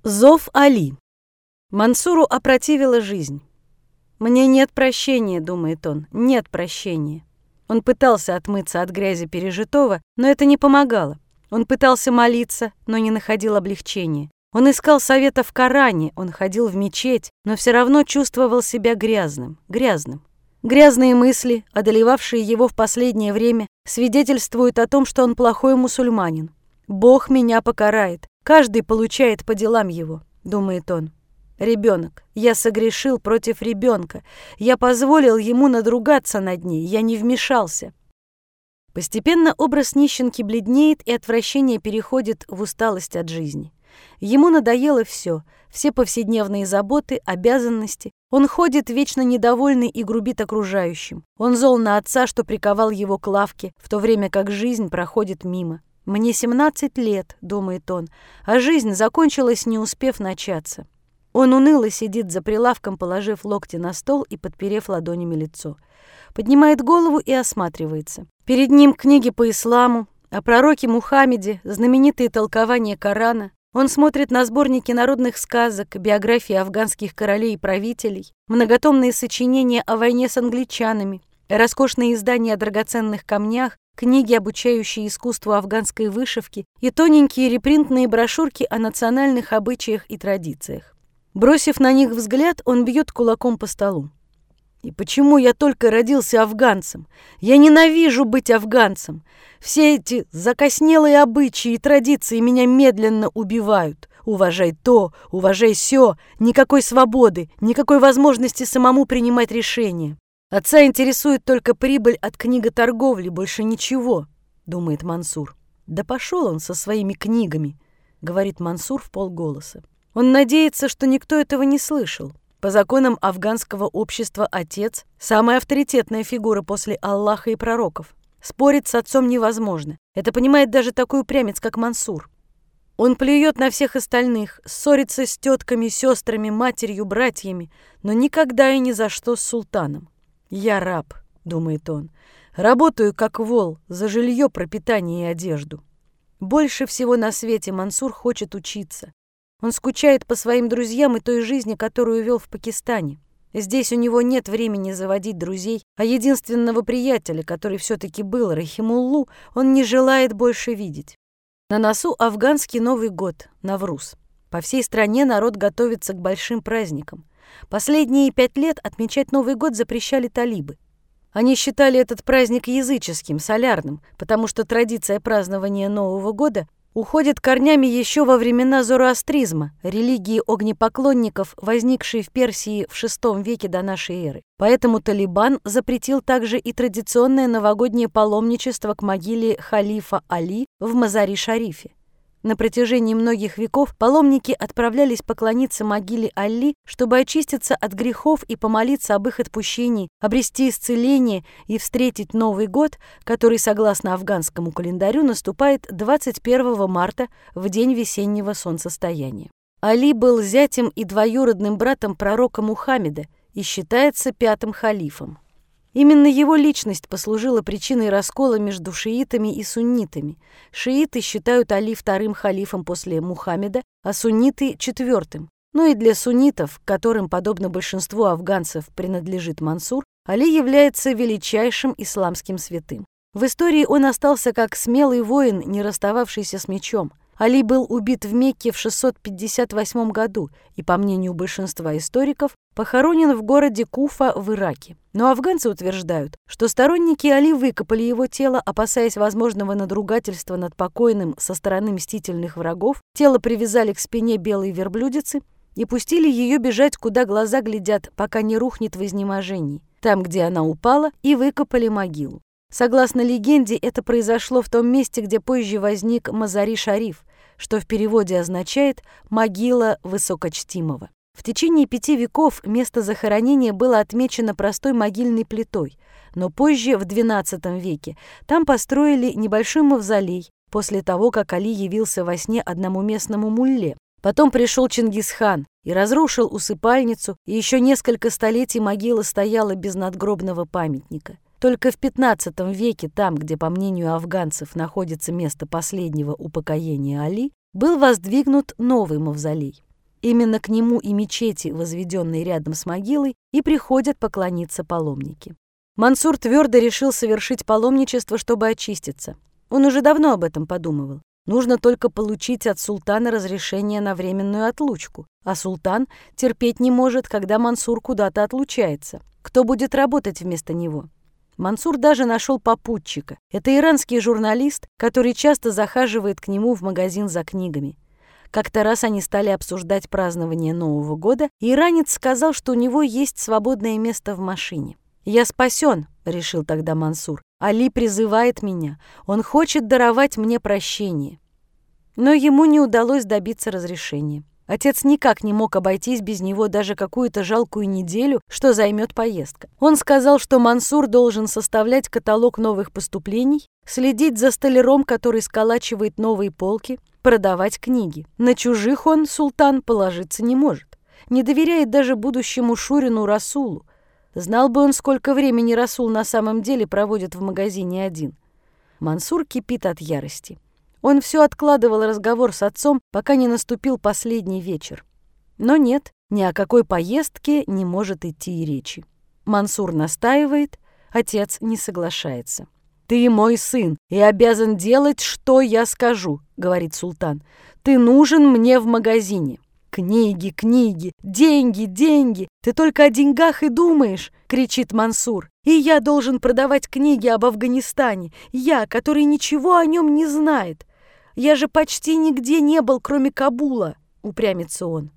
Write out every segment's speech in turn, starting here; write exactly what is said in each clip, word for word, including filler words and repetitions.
Зов Али. Мансуру опротивила жизнь. «Мне нет прощения», — думает он, — «нет прощения». Он пытался отмыться от грязи пережитого, но это не помогало. Он пытался молиться, но не находил облегчения. Он искал совета в Коране, он ходил в мечеть, но все равно чувствовал себя грязным, грязным. Грязные мысли, одолевавшие его в последнее время, свидетельствуют о том, что он плохой мусульманин. «Бог меня покарает, каждый получает по делам его», — думает он. Ребенок. Я согрешил против ребенка. Я позволил ему надругаться над ней. Я не вмешался. Постепенно образ нищенки бледнеет, и отвращение переходит в усталость от жизни. Ему надоело все, все повседневные заботы, обязанности. Он ходит вечно недовольный и грубит окружающим. Он зол на отца, что приковал его к лавке, в то время как жизнь проходит мимо. «Мне семнадцать лет», — думает он, а жизнь закончилась, не успев начаться. Он уныло сидит за прилавком, положив локти на стол и подперев ладонями лицо. Поднимает голову и осматривается. Перед ним книги по исламу, о пророке Мухаммеде, знаменитые толкования Корана. Он смотрит на сборники народных сказок, биографии афганских королей и правителей, многотомные сочинения о войне с англичанами, роскошные издания о драгоценных камнях, книги, обучающие искусству афганской вышивки, и тоненькие репринтные брошюрки о национальных обычаях и традициях. Бросив на них взгляд, он бьет кулаком по столу. «И почему я только родился афганцем? Я ненавижу быть афганцем. Все эти закоснелые обычаи и традиции меня медленно убивают. Уважай то, уважай сё, никакой свободы, никакой возможности самому принимать решения. Отца интересует только прибыль от книготорговли, больше ничего», — думает Мансур. «Да пошел он со своими книгами», — говорит Мансур вполголоса. Он надеется, что никто этого не слышал. По законам афганского общества отец – самая авторитетная фигура после Аллаха и пророков. Спорить с отцом невозможно. Это понимает даже такой упрямец, как Мансур. Он плюет на всех остальных, ссорится с тетками, сестрами, матерью, братьями, но никогда и ни за что с султаном. «Я раб», — думает он, — «работаю как вол за жилье, пропитание и одежду». Больше всего на свете Мансур хочет учиться. Он скучает по своим друзьям и той жизни, которую вел в Пакистане. Здесь у него нет времени заводить друзей, а единственного приятеля, который все-таки был, Рахимуллу, он не желает больше видеть. На носу афганский Новый год, Навруз. По всей стране народ готовится к большим праздникам. Последние пять лет отмечать Новый год запрещали талибы. Они считали этот праздник языческим, солярным, потому что традиция празднования Нового года уходит корнями еще во времена зороастризма, религии огнепоклонников, возникшей в Персии в шестом веке до нашей эры. Поэтому Талибан запретил также и традиционное новогоднее паломничество к могиле халифа Али в Мазари-Шарифе. На протяжении многих веков паломники отправлялись поклониться могиле Али, чтобы очиститься от грехов и помолиться об их отпущении, обрести исцеление и встретить Новый год, который, согласно афганскому календарю, наступает двадцать первого марта, в день весеннего солнцестояния. Али был зятем и двоюродным братом пророка Мухаммеда и считается пятым халифом. Именно его личность послужила причиной раскола между шиитами и суннитами. Шииты считают Али вторым халифом после Мухаммеда, а сунниты — четвертым. Но и для суннитов, которым, подобно большинству афганцев, принадлежит Мансур, Али является величайшим исламским святым. В истории он остался как смелый воин, не расстававшийся с мечом. Али был убит в Мекке в шестьсот пятьдесят восьмом году и, по мнению большинства историков, похоронен в городе Куфа в Ираке. Но афганцы утверждают, что сторонники Али выкопали его тело, опасаясь возможного надругательства над покойным со стороны мстительных врагов, тело привязали к спине белой верблюдицы и пустили ее бежать, куда глаза глядят, пока не рухнет в изнеможении. Там, где она упала, и выкопали могилу. Согласно легенде, это произошло в том месте, где позже возник Мазари-Шариф, что в переводе означает «могила высокочтимого». В течение пяти веков место захоронения было отмечено простой могильной плитой, но позже, в двенадцатом веке, там построили небольшой мавзолей после того, как Али явился во сне одному местному мулле. Потом пришел Чингисхан и разрушил усыпальницу, и еще несколько столетий могила стояла без надгробного памятника. Только в пятнадцатом веке, там, где, по мнению афганцев, находится место последнего упокоения Али, был воздвигнут новый мавзолей. Именно к нему и мечети, возведенной рядом с могилой, и приходят поклониться паломники. Мансур твердо решил совершить паломничество, чтобы очиститься. Он уже давно об этом подумывал. Нужно только получить от султана разрешение на временную отлучку. А султан терпеть не может, когда Мансур куда-то отлучается. Кто будет работать вместо него? Мансур даже нашел попутчика. Это иранский журналист, который часто захаживает к нему в магазин за книгами. Как-то раз они стали обсуждать празднование Нового года, и иранец сказал, что у него есть свободное место в машине. «Я спасен», — решил тогда Мансур. «Али призывает меня. Он хочет даровать мне прощение». Но ему не удалось добиться разрешения. Отец никак не мог обойтись без него даже какую-то жалкую неделю, что займет поездка. Он сказал, что Мансур должен составлять каталог новых поступлений, следить за столяром, который сколачивает новые полки, продавать книги. На чужих он, султан, положиться не может. Не доверяет даже будущему шурину Расулу. Знал бы он, сколько времени Расул на самом деле проводит в магазине один. Мансур кипит от ярости. Он все откладывал разговор с отцом, пока не наступил последний вечер. Но нет, ни о какой поездке не может идти и речи. Мансур настаивает, отец не соглашается. «Ты мой сын и обязан делать, что я скажу», — говорит султан. «Ты нужен мне в магазине». «Книги, книги, деньги, деньги! Ты только о деньгах и думаешь!» — кричит Мансур. «И я должен продавать книги об Афганистане. Я, который ничего о нем не знает. Я же почти нигде не был, кроме Кабула», — упрямится он.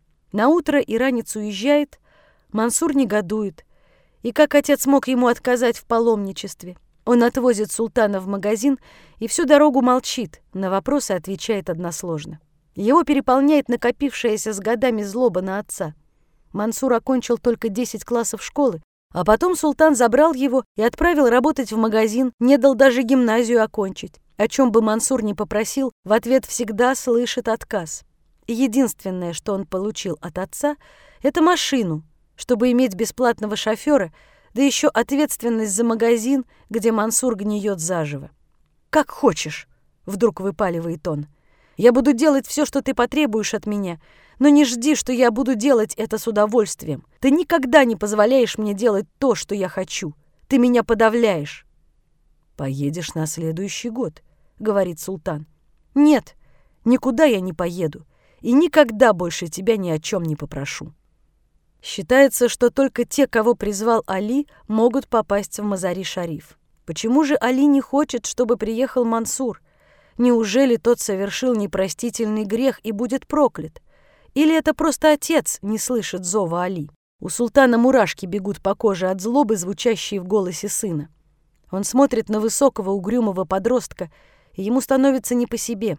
Наутро иранец уезжает, Мансур негодует. И как отец мог ему отказать в паломничестве? Он отвозит султана в магазин и всю дорогу молчит, на вопросы отвечает односложно. Его переполняет накопившаяся с годами злоба на отца. Мансур окончил только десять классов школы, а потом султан забрал его и отправил работать в магазин, не дал даже гимназию окончить. О чем бы Мансур ни попросил, в ответ всегда слышит отказ. Единственное, что он получил от отца, это машину, чтобы иметь бесплатного шофера, да еще ответственность за магазин, где Мансур гниет заживо. «Как хочешь», — вдруг выпаливает он. «Я буду делать все, что ты потребуешь от меня, но не жди, что я буду делать это с удовольствием. Ты никогда не позволяешь мне делать то, что я хочу. Ты меня подавляешь». «Поедешь на следующий год», — говорит султан. «Нет, никуда я не поеду и никогда больше тебя ни о чем не попрошу». Считается, что только те, кого призвал Али, могут попасть в Мазари-Шариф. Почему же Али не хочет, чтобы приехал Мансур? Неужели тот совершил непростительный грех и будет проклят? Или это просто отец не слышит зова Али? У султана мурашки бегут по коже от злобы, звучащей в голосе сына. Он смотрит на высокого угрюмого подростка, и ему становится не по себе.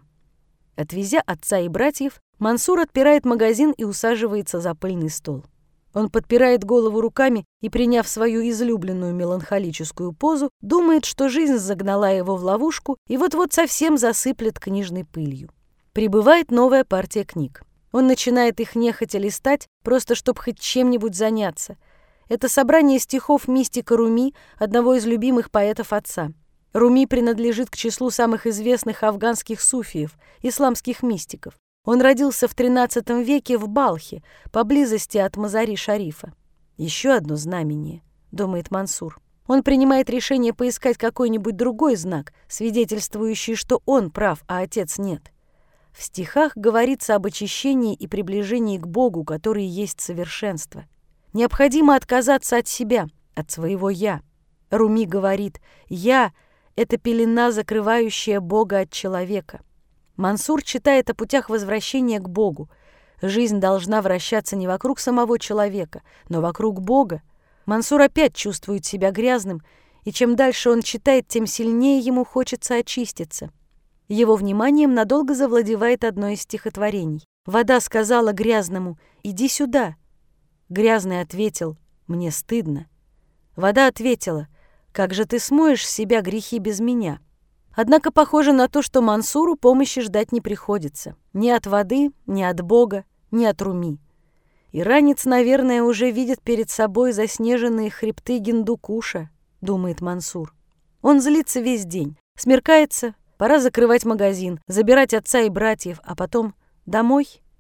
Отвезя отца и братьев, Мансур отпирает магазин и усаживается за пыльный стол. Он подпирает голову руками и, приняв свою излюбленную меланхолическую позу, думает, что жизнь загнала его в ловушку и вот-вот совсем засыплет книжной пылью. Прибывает новая партия книг. Он начинает их нехотя листать, просто чтобы хоть чем-нибудь заняться. Это собрание стихов мистика Руми, одного из любимых поэтов отца. Руми принадлежит к числу самых известных афганских суфиев, исламских мистиков. Он родился в тринадцатом веке в Балхе, поблизости от Мазари-Шарифа. «Еще одно знамение», — думает Мансур. Он принимает решение поискать какой-нибудь другой знак, свидетельствующий, что он прав, а отец нет. В стихах говорится об очищении и приближении к Богу, который есть совершенство. Необходимо отказаться от себя, от своего «я». Руми говорит: «Я — это пелена, закрывающая Бога от человека». Мансур читает о путях возвращения к Богу. Жизнь должна вращаться не вокруг самого человека, но вокруг Бога. Мансур опять чувствует себя грязным, и чем дальше он читает, тем сильнее ему хочется очиститься. Его вниманием надолго завладевает одно из стихотворений. «Вода сказала грязному: иди сюда». Грязный ответил: «Мне стыдно». Вода ответила: «Как же ты смоешь с себя грехи без меня?» Однако похоже на то, что Мансуру помощи ждать не приходится. Ни от воды, ни от Бога, ни от Руми. Иранец, наверное, уже видит перед собой заснеженные хребты Гиндукуша, думает Мансур. Он злится весь день. Смеркается, пора закрывать магазин, забирать отца и братьев, а потом домой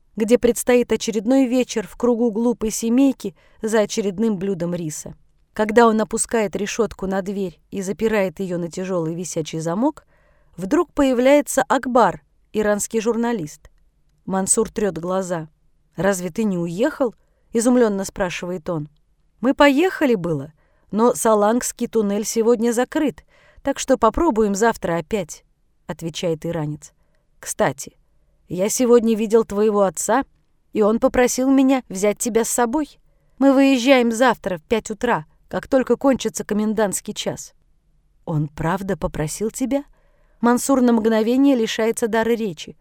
где предстоит очередной вечер в кругу глупой семейки за очередным блюдом риса. Когда он опускает решетку на дверь и запирает ее на тяжелый висячий замок, вдруг появляется Акбар, иранский журналист. Мансур трет глаза. «Разве ты не уехал?» — изумленно спрашивает он. «Мы поехали было, но Салангский туннель сегодня закрыт, так что попробуем завтра опять», — отвечает иранец. «Кстати, я сегодня видел твоего отца, и он попросил меня взять тебя с собой. Мы выезжаем завтра в пять утра, как только кончится комендантский час». «Он правда попросил тебя?» Мансур на мгновение лишается дара речи.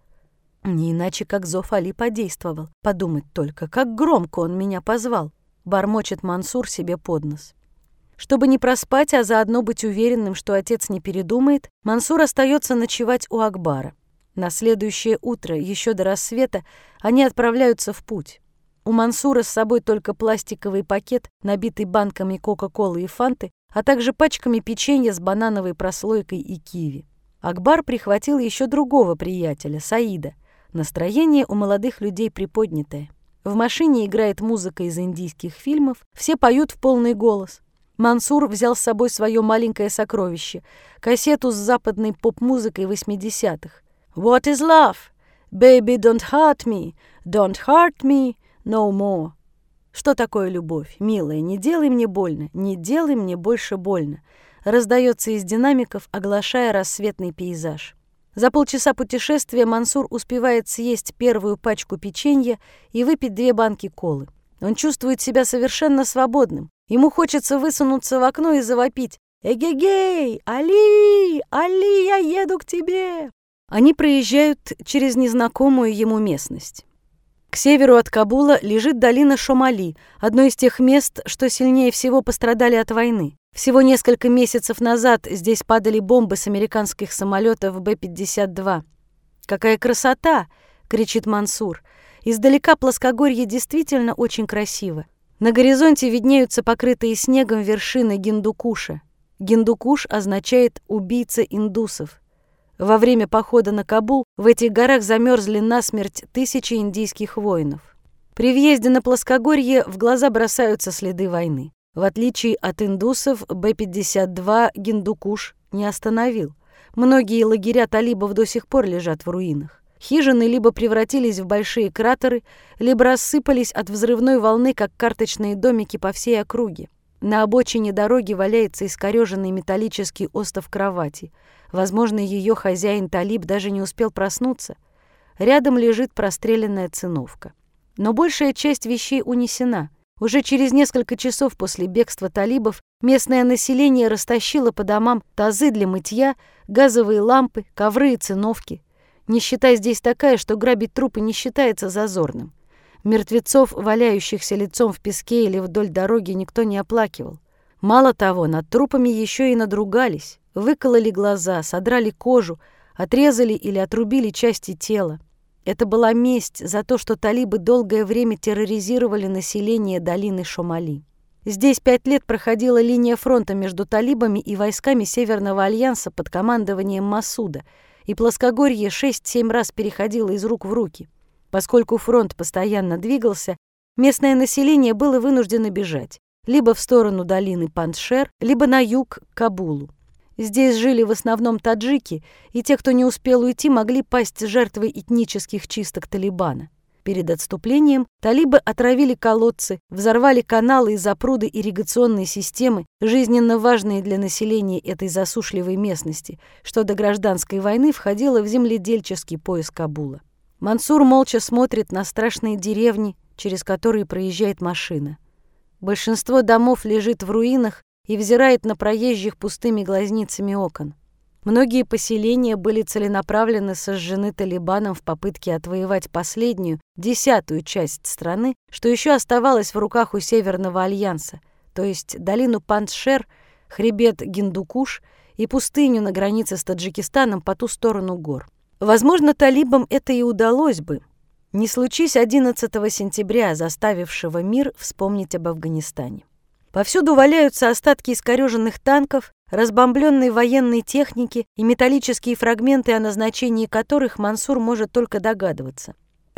Не иначе, как зов Али подействовал. Подумать только, как громко он меня позвал, бормочет Мансур себе под нос. Чтобы не проспать, а заодно быть уверенным, что отец не передумает, Мансур остается ночевать у Акбара. На следующее утро, еще до рассвета, они отправляются в путь. У Мансура с собой только пластиковый пакет, набитый банками Кока-Колы и Фанты, а также пачками печенья с банановой прослойкой и киви. Акбар прихватил еще другого приятеля, Саида. Настроение у молодых людей приподнятое. В машине играет музыка из индийских фильмов, все поют в полный голос. Мансур взял с собой свое маленькое сокровище — кассету с западной поп-музыкой восьмидесятых. «What is love? Baby, don't hurt me, don't hurt me no more». «Что такое любовь? Милая, не делай мне больно, не делай мне больше больно», раздается из динамиков, оглашая рассветный пейзаж. За полчаса путешествия Мансур успевает съесть первую пачку печенья и выпить две банки колы. Он чувствует себя совершенно свободным. Ему хочется высунуться в окно и завопить: «Эгегей! Али! Али, я еду к тебе!» Они проезжают через незнакомую ему местность. К северу от Кабула лежит долина Шомали, одно из тех мест, что сильнее всего пострадали от войны. Всего несколько месяцев назад здесь падали бомбы с американских самолетов Бэ пятьдесят два. «Какая красота!» — кричит Мансур. Издалека плоскогорье действительно очень красиво. На горизонте виднеются покрытые снегом вершины Гиндукуша. Гиндукуш означает «убийца индусов». Во время похода на Кабул в этих горах замерзли насмерть тысячи индийских воинов. При въезде на плоскогорье в глаза бросаются следы войны. В отличие от индусов, Бэ пятьдесят два Гиндукуш не остановил. Многие лагеря талибов до сих пор лежат в руинах. Хижины либо превратились в большие кратеры, либо рассыпались от взрывной волны, как карточные домики по всей округе. На обочине дороги валяется искорёженный металлический остов кровати. Возможно, ее хозяин талиб даже не успел проснуться. Рядом лежит простреленная циновка. Но большая часть вещей унесена. Уже через несколько часов после бегства талибов местное население растащило по домам тазы для мытья, газовые лампы, ковры и циновки. Нищета здесь такая, что грабить трупы не считается зазорным. Мертвецов, валяющихся лицом в песке или вдоль дороги, никто не оплакивал. Мало того, над трупами еще и надругались, выкололи глаза, содрали кожу, отрезали или отрубили части тела. Это была месть за то, что талибы долгое время терроризировали население долины Шомали. Здесь пять лет проходила линия фронта между талибами и войсками Северного альянса под командованием Масуда, и плоскогорье шесть-семь раз переходило из рук в руки. Поскольку фронт постоянно двигался, местное население было вынуждено бежать либо в сторону долины Панджшер, либо на юг к Кабулу. Здесь жили в основном таджики, и те, кто не успел уйти, могли пасть жертвой этнических чисток Талибана. Перед отступлением талибы отравили колодцы, взорвали каналы и запруды ирригационной системы, жизненно важные для населения этой засушливой местности, что до гражданской войны входило в земледельческий пояс Кабула. Мансур молча смотрит на страшные деревни, через которые проезжает машина. Большинство домов лежит в руинах и взирает на проезжих пустыми глазницами окон. Многие поселения были целенаправленно сожжены Талибаном в попытке отвоевать последнюю, десятую часть страны, что еще оставалось в руках у Северного альянса, то есть долину Панджшер, хребет Гиндукуш и пустыню на границе с Таджикистаном по ту сторону гор. Возможно, талибам это и удалось бы, не случись одиннадцатого сентября, заставившего мир вспомнить об Афганистане. Повсюду валяются остатки искорёженных танков, разбомбленной военной техники и металлические фрагменты, о назначении которых Мансур может только догадываться.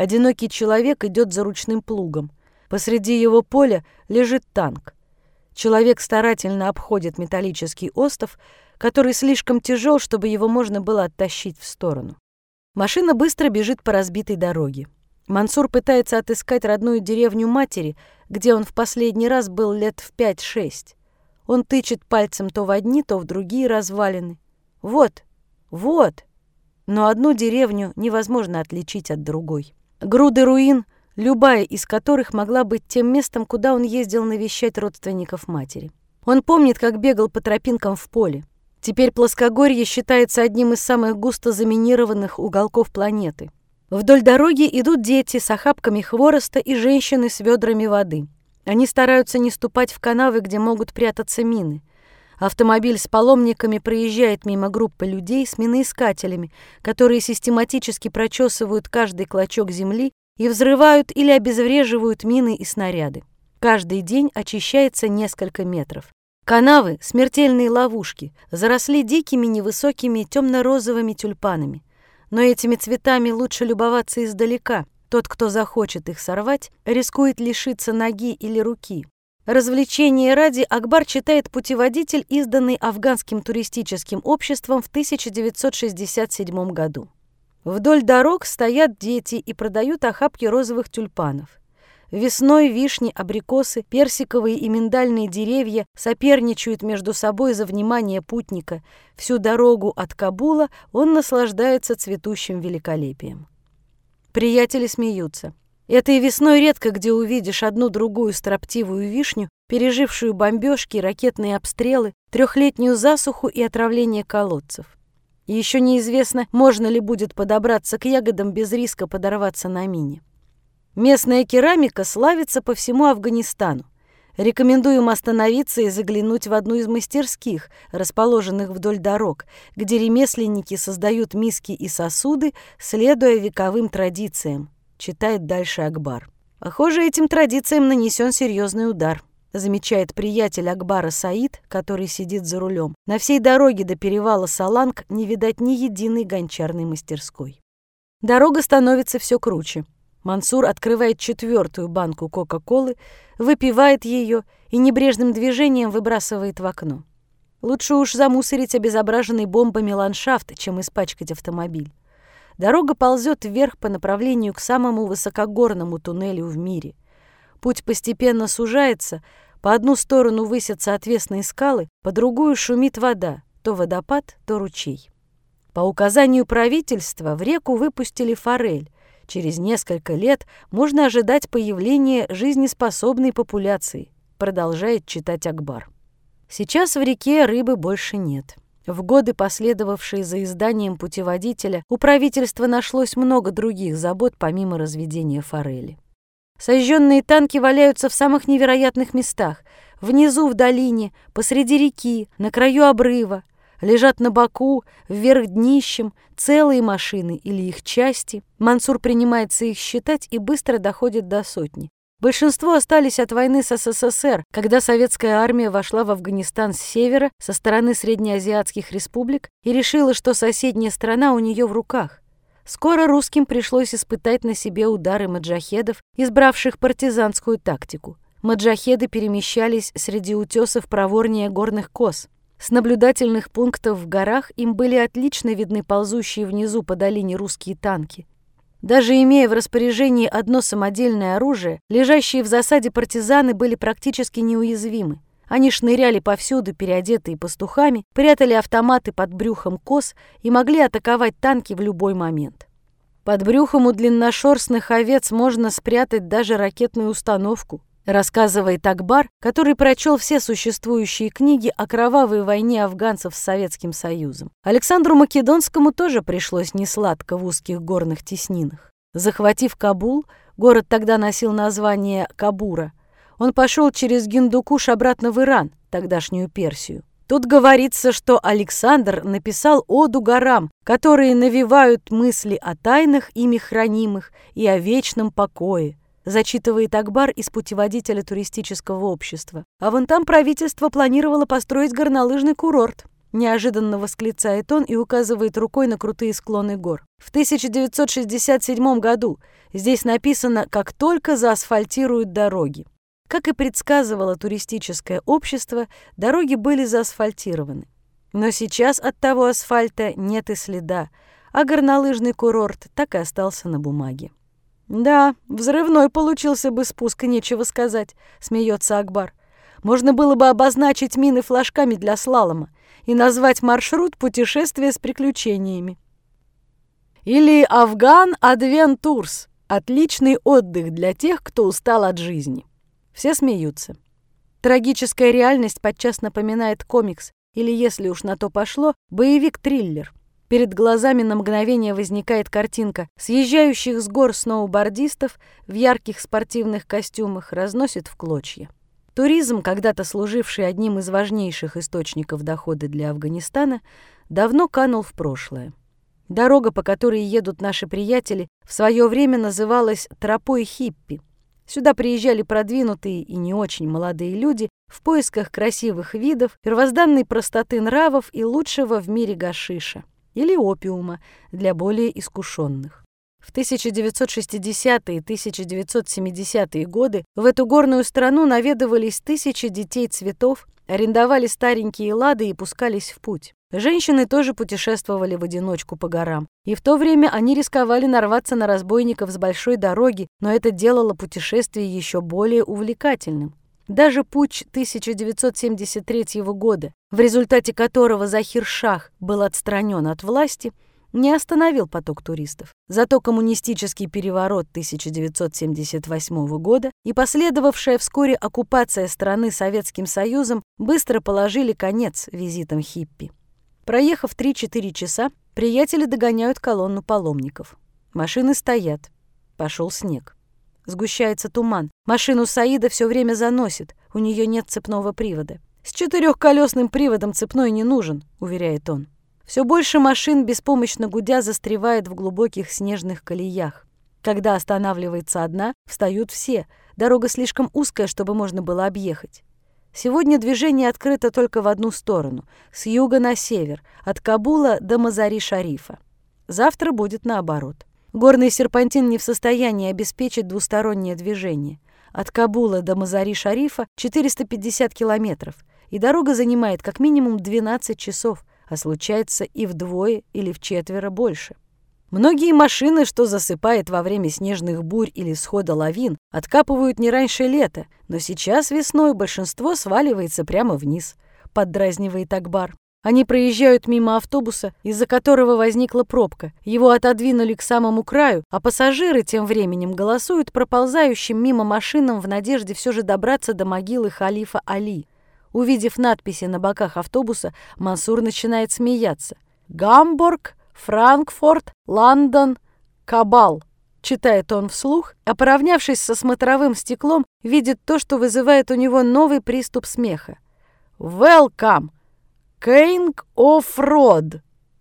Одинокий человек идет за ручным плугом. Посреди его поля лежит танк. Человек старательно обходит металлический остов, который слишком тяжел, чтобы его можно было оттащить в сторону. Машина быстро бежит по разбитой дороге. Мансур пытается отыскать родную деревню матери, где он в последний раз был лет в пять-шесть. Он тычет пальцем то в одни, то в другие развалины. Вот, вот. Но одну деревню невозможно отличить от другой. Груды руин, любая из которых могла быть тем местом, куда он ездил навещать родственников матери. Он помнит, как бегал по тропинкам в поле. Теперь плоскогорье считается одним из самых густо заминированных уголков планеты. Вдоль дороги идут дети с охапками хвороста и женщины с ведрами воды. Они стараются не ступать в канавы, где могут прятаться мины. Автомобиль с паломниками проезжает мимо группы людей с миноискателями, которые систематически прочесывают каждый клочок земли и взрывают или обезвреживают мины и снаряды. Каждый день очищается несколько метров. Канавы, смертельные ловушки, заросли дикими невысокими темно-розовыми тюльпанами. Но этими цветами лучше любоваться издалека. Тот, кто захочет их сорвать, рискует лишиться ноги или руки. Развлечения ради Акбар читает путеводитель, изданный Афганским туристическим обществом в тысяча девятьсот шестьдесят седьмом году. Вдоль дорог стоят дети и продают охапки розовых тюльпанов. Весной вишни, абрикосы, персиковые и миндальные деревья соперничают между собой за внимание путника. Всю дорогу от Кабула он наслаждается цветущим великолепием. Приятели смеются. Этой весной редко где увидишь одну-другую строптивую вишню, пережившую бомбежки, ракетные обстрелы, трехлетнюю засуху и отравление колодцев. И еще неизвестно, можно ли будет подобраться к ягодам без риска подорваться на мине. Местная керамика славится по всему Афганистану. Рекомендуем остановиться и заглянуть в одну из мастерских, расположенных вдоль дорог, где ремесленники создают миски и сосуды, следуя вековым традициям, читает дальше Акбар. Похоже, этим традициям нанесен серьезный удар, замечает приятель Акбара Саид, который сидит за рулем. На всей дороге до перевала Саланг не видать ни единой гончарной мастерской. Дорога становится все круче. Мансур открывает четвертую банку Кока-Колы, выпивает ее и небрежным движением выбрасывает в окно. Лучше уж замусорить обезображенный бомбами ландшафт, чем испачкать автомобиль. Дорога ползет вверх по направлению к самому высокогорному туннелю в мире. Путь постепенно сужается, по одну сторону высятся отвесные скалы, по другую шумит вода, то водопад, то ручей. По указанию правительства в реку выпустили форель. Через несколько лет можно ожидать появления жизнеспособной популяции, продолжает читать Акбар. Сейчас в реке рыбы больше нет. В годы, последовавшие за изданием путеводителя, у правительства нашлось много других забот помимо разведения форели. Сожженные танки валяются в самых невероятных местах. Внизу в долине, посреди реки, на краю обрыва. Лежат на боку, вверх днищем, целые машины или их части. Мансур принимается их считать и быстро доходит до сотни. Большинство остались от войны с СССР, когда советская армия вошла в Афганистан с севера, со стороны среднеазиатских республик, и решила, что соседняя страна у нее в руках. Скоро русским пришлось испытать на себе удары маджахедов, избравших партизанскую тактику. Маджахеды перемещались среди утесов проворнее горных коз. С наблюдательных пунктов в горах им были отлично видны ползущие внизу по долине русские танки. Даже имея в распоряжении одно самодельное оружие, лежащие в засаде партизаны были практически неуязвимы. Они шныряли повсюду, переодетые пастухами, прятали автоматы под брюхом коз и могли атаковать танки в любой момент. Под брюхом у длинношерстных овец можно спрятать даже ракетную установку, рассказывает Акбар, который прочел все существующие книги о кровавой войне афганцев с Советским Союзом. Александру Македонскому тоже пришлось несладко в узких горных теснинах. Захватив Кабул, город тогда носил название Кабура, он пошел через Гиндукуш обратно в Иран, тогдашнюю Персию. Тут говорится, что Александр написал оду горам, которые навевают мысли о тайнах ими хранимых и о вечном покое, зачитывает Акбар из путеводителя туристического общества. А вон там правительство планировало построить горнолыжный курорт. — неожиданно восклицает он и указывает рукой на крутые склоны гор. «В тысяча девятьсот шестьдесят седьмом году здесь написано, как только заасфальтируют дороги». Как и предсказывало туристическое общество, дороги были заасфальтированы. Но сейчас от того асфальта нет и следа, а горнолыжный курорт так и остался на бумаге. «Да, взрывной получился бы спуск, нечего сказать», — смеется Акбар. «Можно было бы обозначить мины флажками для слалома и назвать маршрут «Путешествие с приключениями». Или «Афган Адвентурс» — отличный отдых для тех, кто устал от жизни». Все смеются. Трагическая реальность подчас напоминает комикс, или, если уж на то пошло, боевик-триллер. Перед глазами на мгновение возникает картинка съезжающих с гор сноубордистов в ярких спортивных костюмах разносит в клочья. Туризм, когда-то служивший одним из важнейших источников дохода для Афганистана, давно канул в прошлое. Дорога, по которой едут наши приятели, в свое время называлась «Тропой хиппи». Сюда приезжали продвинутые и не очень молодые люди в поисках красивых видов, первозданной простоты нравов и лучшего в мире гашиша или опиума для более искушенных. В тысяча девятьсот шестидесятые и тысяча девятьсот семидесятые годы в эту горную страну наведывались тысячи детей цветов, арендовали старенькие лады и пускались в путь. Женщины тоже путешествовали в одиночку по горам. И в то время они рисковали нарваться на разбойников с большой дороги, но это делало путешествие еще более увлекательным. Даже путч тысяча девятьсот семьдесят третьего года, в результате которого Захир-Шах был отстранен от власти, не остановил поток туристов. Зато коммунистический переворот тысяча девятьсот семьдесят восьмого года и последовавшая вскоре оккупация страны Советским Союзом быстро положили конец визитам хиппи. Проехав три-четыре часа, приятели догоняют колонну паломников. Машины стоят. Пошел снег. Сгущается туман. Машину Саида все время заносит. У нее нет цепного привода. «С четырехколесным приводом цепной не нужен», — уверяет он. Все больше машин, беспомощно гудя, застревает в глубоких снежных колеях. Когда останавливается одна, встают все. Дорога слишком узкая, чтобы можно было объехать. Сегодня движение открыто только в одну сторону, с юга на север, от Кабула до Мазари-Шарифа. Завтра будет наоборот. Горный серпантин не в состоянии обеспечить двустороннее движение. От Кабула до Мазари-Шарифа четыреста пятьдесят километров, и дорога занимает как минимум двенадцать часов, а случается и вдвое или вчетверо больше. Многие машины, что засыпает во время снежных бурь или схода лавин, откапывают не раньше лета, но сейчас весной большинство сваливается прямо вниз, поддразнивает Акбар. Они проезжают мимо автобуса, из-за которого возникла пробка. Его отодвинули к самому краю, а пассажиры тем временем голосуют проползающим мимо машинам в надежде все же добраться до могилы халифа Али. Увидев надписи на боках автобуса, Мансур начинает смеяться. «Гамбург, Франкфурт, Лондон, Кабал», читает он вслух, а поравнявшись со смотровым стеклом, видит то, что вызывает у него новый приступ смеха. «Welcome, King of Road».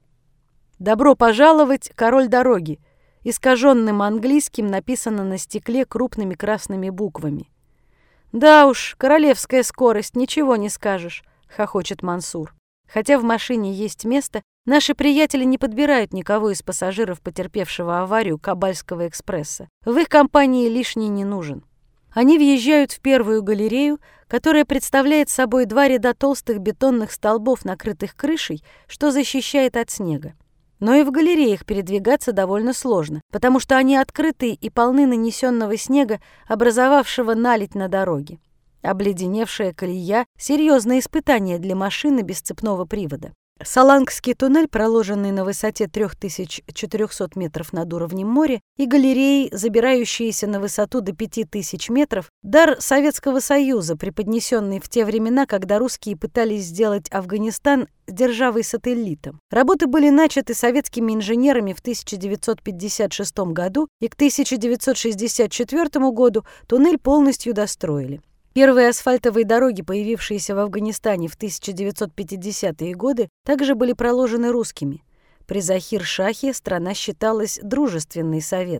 «Добро пожаловать, король дороги», искаженным английским написано на стекле крупными красными буквами. «Да уж, королевская скорость, ничего не скажешь», — хохочет Мансур. Хотя в машине есть место, наши приятели не подбирают никого из пассажиров, потерпевшего аварию Кабальского экспресса. В их компании лишний не нужен. Они въезжают в первую галерею, которая представляет собой два ряда толстых бетонных столбов, накрытых крышей, что защищает от снега. Но и в галереях передвигаться довольно сложно, потому что они открытые и полны нанесенного снега, образовавшего наледь на дороге. Обледеневшая колея — серьезное испытание для машины без цепного привода. Салангский туннель, проложенный на высоте три тысячи четыреста метров над уровнем моря, и галереи, забирающиеся на высоту до пять тысяч метров, дар Советского Союза, преподнесенный в те времена, когда русские пытались сделать Афганистан державой-сателлитом. Работы были начаты советскими инженерами в тысяча девятьсот пятьдесят шестом году, и к тысяча девятьсот шестьдесят четвёртому году туннель полностью достроили. Первые асфальтовые дороги, появившиеся в Афганистане в тысяча девятьсот пятидесятые годы, также были проложены русскими. При Захир-Шахе страна считалась дружественной советом.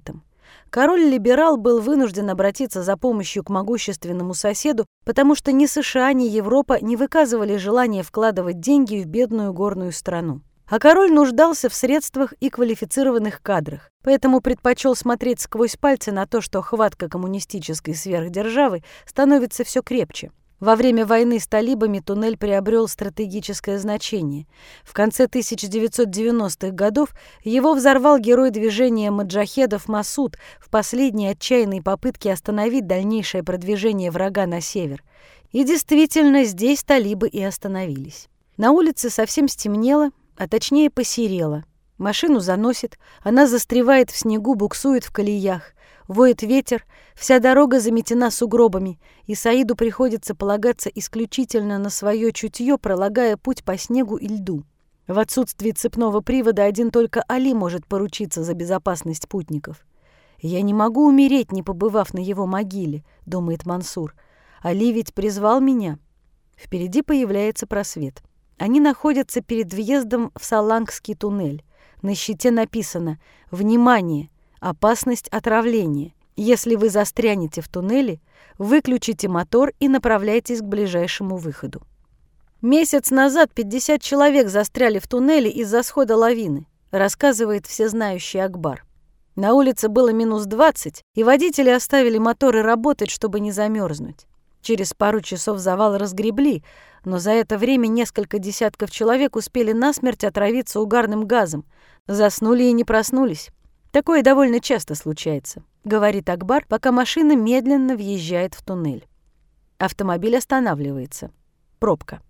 король-либерал был вынужден обратиться за помощью к могущественному соседу, потому что ни США, ни Европа не выказывали желания вкладывать деньги в бедную горную страну. А король нуждался в средствах и квалифицированных кадрах, поэтому предпочел смотреть сквозь пальцы на то, что хватка коммунистической сверхдержавы становится все крепче. Во время войны с талибами туннель приобрел стратегическое значение. В конце тысяча девятьсот девяностых годов его взорвал герой движения маджахедов Масуд в последней отчаянной попытке остановить дальнейшее продвижение врага на север. И действительно, здесь талибы и остановились. На улице совсем стемнело, а точнее посерело. Машину заносит, она застревает в снегу, буксует в колеях. Воет ветер, вся дорога заметена сугробами, и Саиду приходится полагаться исключительно на свое чутье, пролагая путь по снегу и льду. В отсутствии цепного привода один только Али может поручиться за безопасность путников. «Я не могу умереть, не побывав на его могиле», — думает Мансур. «Али ведь призвал меня». Впереди появляется просвет. Они находятся перед въездом в Салангский туннель. На щите написано «Внимание! Опасность отравления. Если вы застрянете в туннеле, выключите мотор и направляйтесь к ближайшему выходу». Месяц назад пятьдесят человек застряли в туннеле из-за схода лавины, рассказывает всезнающий Акбар. На улице было минус двадцать, и водители оставили моторы работать, чтобы не замерзнуть. Через пару часов завал разгребли, но за это время несколько десятков человек успели насмерть отравиться угарным газом, заснули и не проснулись. «Такое довольно часто случается», — говорит Акбар, пока машина медленно въезжает в туннель. Автомобиль останавливается. Пробка.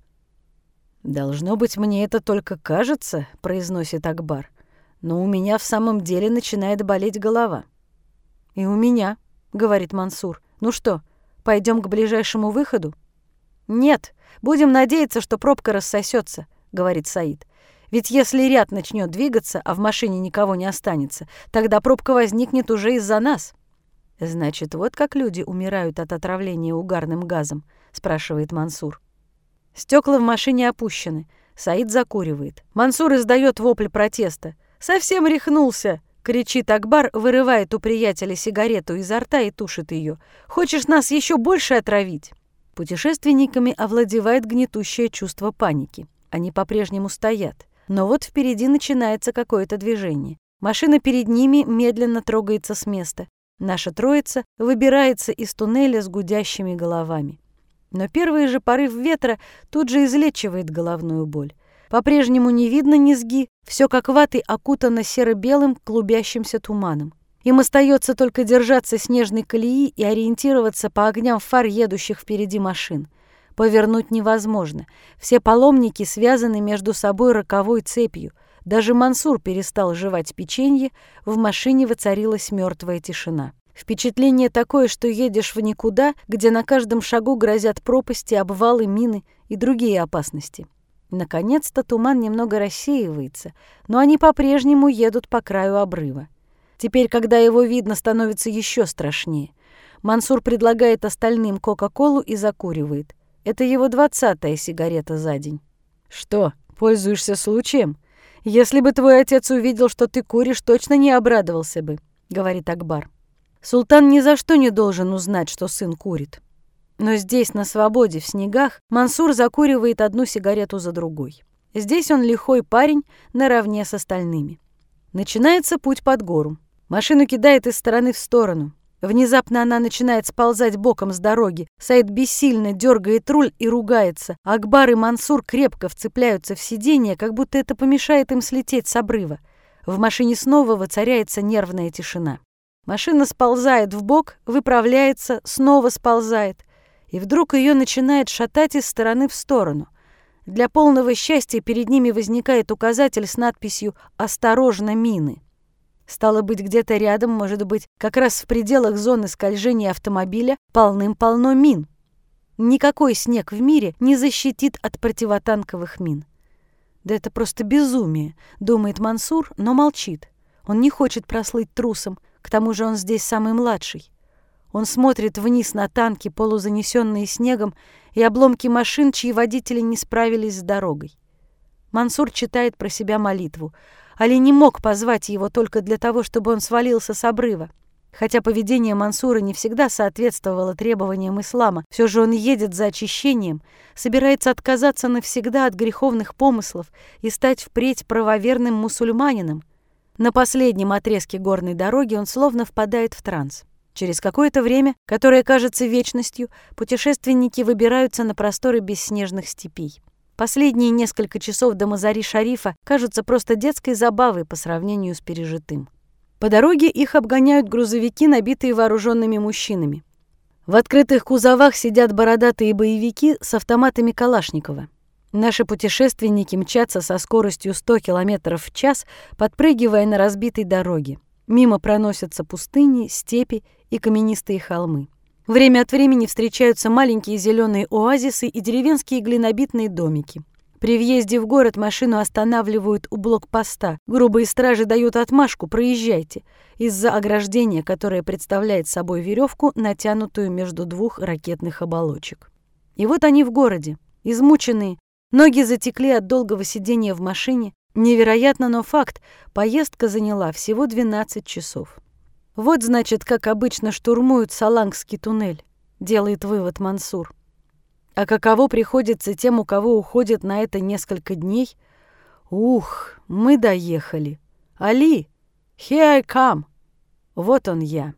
«Должно быть, мне это только кажется», — произносит Акбар. «Но у меня в самом деле начинает болеть голова». «И у меня», — говорит Мансур. «Ну что, пойдем к ближайшему выходу?» «Нет, будем надеяться, что пробка рассосется», — говорит Саид. «Ведь если ряд начнет двигаться, а в машине никого не останется, тогда пробка возникнет уже из-за нас». «Значит, вот как люди умирают от отравления угарным газом?» — спрашивает Мансур. Стекла в машине опущены. Саид закуривает. Мансур издает вопль протеста. «Совсем рехнулся!» — кричит Акбар, вырывает у приятеля сигарету изо рта и тушит ее. «Хочешь нас еще больше отравить?» Путешественниками овладевает гнетущее чувство паники. Они по-прежнему стоят. Но вот впереди начинается какое-то движение. Машина перед ними медленно трогается с места. Наша троица выбирается из туннеля с гудящими головами. Но первый же порыв ветра тут же излечивает головную боль. По-прежнему не видно низги, все как ватой окутано серо-белым клубящимся туманом. Им остается только держаться снежной колеи и ориентироваться по огням фар едущих впереди машин. Повернуть невозможно. Все паломники связаны между собой роковой цепью. Даже Мансур перестал жевать печенье, в машине воцарилась мертвая тишина. Впечатление такое, что едешь в никуда, где на каждом шагу грозят пропасти, обвалы, мины и другие опасности. Наконец-то туман немного рассеивается, но они по-прежнему едут по краю обрыва. Теперь, когда его видно, становится еще страшнее. Мансур предлагает остальным кока-колу и закуривает. Это его двадцатая сигарета за день. «Что, пользуешься случаем? Если бы твой отец увидел, что ты куришь, точно не обрадовался бы», — говорит Акбар. Султан ни за что не должен узнать, что сын курит. Но здесь, на свободе, в снегах, Мансур закуривает одну сигарету за другой. Здесь он лихой парень наравне с остальными. Начинается путь под гору. Машину кидает из стороны в сторону. Внезапно она начинает сползать боком с дороги. Саид бессильно дергает руль и ругается. Акбар и Мансур крепко вцепляются в сиденье, как будто это помешает им слететь с обрыва. В машине снова воцаряется нервная тишина. Машина сползает вбок, выправляется, снова сползает. И вдруг ее начинает шатать из стороны в сторону. Для полного счастья перед ними возникает указатель с надписью «Осторожно, мины». Стало быть, где-то рядом, может быть, как раз в пределах зоны скольжения автомобиля, полным-полно мин. Никакой снег в мире не защитит от противотанковых мин. «Да это просто безумие», — думает Мансур, но молчит. Он не хочет прослыть трусом, к тому же он здесь самый младший. Он смотрит вниз на танки, полузанесенные снегом, и обломки машин, чьи водители не справились с дорогой. Мансур читает про себя молитву. Али не мог позвать его только для того, чтобы он свалился с обрыва. Хотя поведение Мансура не всегда соответствовало требованиям ислама, все же он едет за очищением, собирается отказаться навсегда от греховных помыслов и стать впредь правоверным мусульманином. На последнем отрезке горной дороги он словно впадает в транс. Через какое-то время, которое кажется вечностью, путешественники выбираются на просторы бесснежных степей. Последние несколько часов до Мазари-Шарифа кажутся просто детской забавой по сравнению с пережитым. По дороге их обгоняют грузовики, набитые вооруженными мужчинами. В открытых кузовах сидят бородатые боевики с автоматами Калашникова. Наши путешественники мчатся со скоростью сто километров в час, подпрыгивая на разбитой дороге. Мимо проносятся пустыни, степи и каменистые холмы. Время от времени встречаются маленькие зеленые оазисы и деревенские глинобитные домики. При въезде в город машину останавливают у блокпоста. Грубые стражи дают отмашку «проезжайте» из-за ограждения, которое представляет собой веревку, натянутую между двух ракетных оболочек. И вот они в городе, измученные, ноги затекли от долгого сидения в машине. Невероятно, но факт, поездка заняла всего двенадцать часов. Вот, значит, как обычно штурмуют Салангский туннель, делает вывод Мансур. А каково приходится тем, у кого уходит на это несколько дней? Ух, мы доехали. Али, here I come. Вот он я.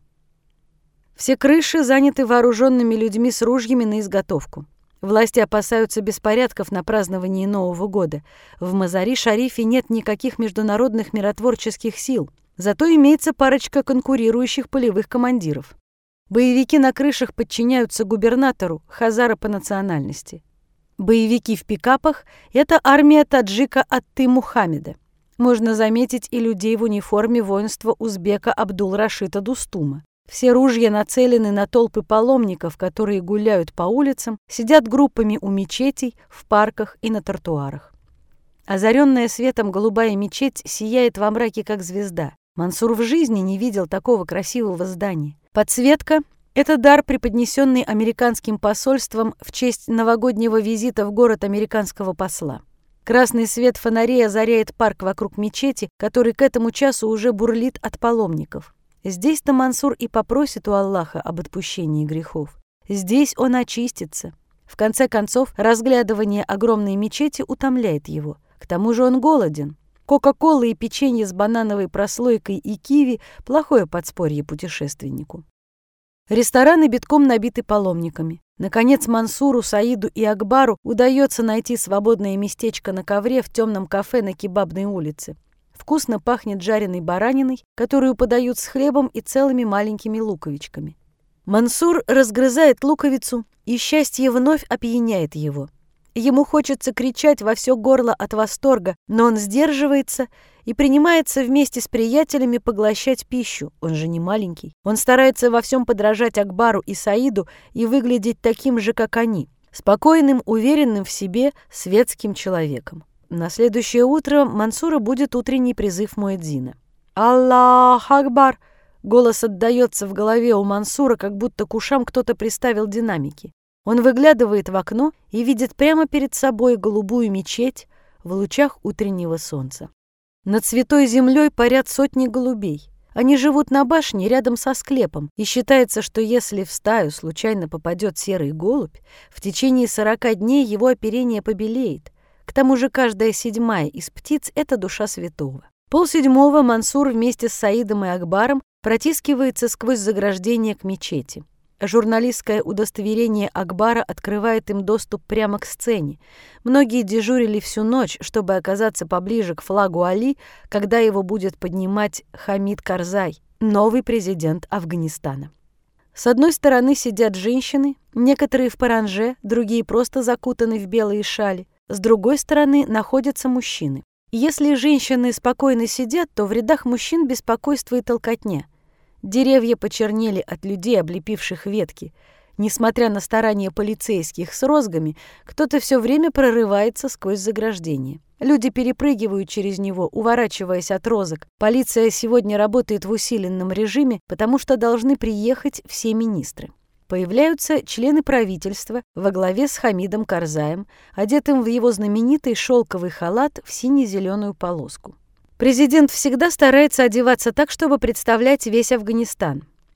Все крыши заняты вооруженными людьми с ружьями на изготовку. Власти опасаются беспорядков на праздновании Нового года. В Мазари-Шарифе нет никаких международных миротворческих сил. Зато имеется парочка конкурирующих полевых командиров. Боевики на крышах подчиняются губернатору, хазара по национальности. Боевики в пикапах — это армия таджика Атты Мухаммеда. Можно заметить и людей в униформе воинства узбека Абдул-Рашида Дустума. Все ружья нацелены на толпы паломников, которые гуляют по улицам, сидят группами у мечетей, в парках и на тротуарах. Озаренная светом голубая мечеть сияет во мраке, как звезда. Мансур в жизни не видел такого красивого здания. Подсветка — это дар, преподнесенный американским посольством в честь новогоднего визита в город американского посла. Красный свет фонарей озаряет парк вокруг мечети, который к этому часу уже бурлит от паломников. Здесь-то Мансур и попросит у Аллаха об отпущении грехов. Здесь он очистится. В конце концов, разглядывание огромной мечети утомляет его. К тому же он голоден. Кока-кола и печенье с банановой прослойкой и киви – плохое подспорье путешественнику. Рестораны битком набиты паломниками. Наконец Мансуру, Саиду и Акбару удается найти свободное местечко на ковре в темном кафе на Кебабной улице. Вкусно пахнет жареной бараниной, которую подают с хлебом и целыми маленькими луковичками. Мансур разгрызает луковицу, и счастье вновь опьяняет его. Ему хочется кричать во все горло от восторга, но он сдерживается и принимается вместе с приятелями поглощать пищу. Он же не маленький. Он старается во всем подражать Акбару и Саиду и выглядеть таким же, как они, спокойным, уверенным в себе, светским человеком. На следующее утро Мансура будет утренний призыв муэдзина. «Аллах Акбар!» Голос отдается в голове у Мансура, как будто к ушам кто-то приставил динамики. Он выглядывает в окно и видит прямо перед собой голубую мечеть в лучах утреннего солнца. Над святой землей парят сотни голубей. Они живут на башне рядом со склепом, и считается, что если в стаю случайно попадет серый голубь, в течение сорока дней его оперение побелеет. К тому же каждая седьмая из птиц — это душа святого. Полседьмого Мансур вместе с Саидом и Акбаром протискивается сквозь заграждение к мечети. Журналистское удостоверение Акбара открывает им доступ прямо к сцене. Многие дежурили всю ночь, чтобы оказаться поближе к флагу Али, когда его будет поднимать Хамид Карзай, новый президент Афганистана. С одной стороны сидят женщины, некоторые в паранже, другие просто закутаны в белые шали. С другой стороны находятся мужчины. Если женщины спокойно сидят, то в рядах мужчин беспокойство и толкотня. Деревья почернели от людей, облепивших ветки. Несмотря на старания полицейских с розгами, кто-то все время прорывается сквозь заграждение. Люди перепрыгивают через него, уворачиваясь от розок. Полиция сегодня работает в усиленном режиме, потому что должны приехать все министры. Появляются члены правительства во главе с Хамидом Карзаем, одетым в его знаменитый шелковый халат в сине-зеленую полоску. Президент всегда старается одеваться так, чтобы представлять весь Афганистан.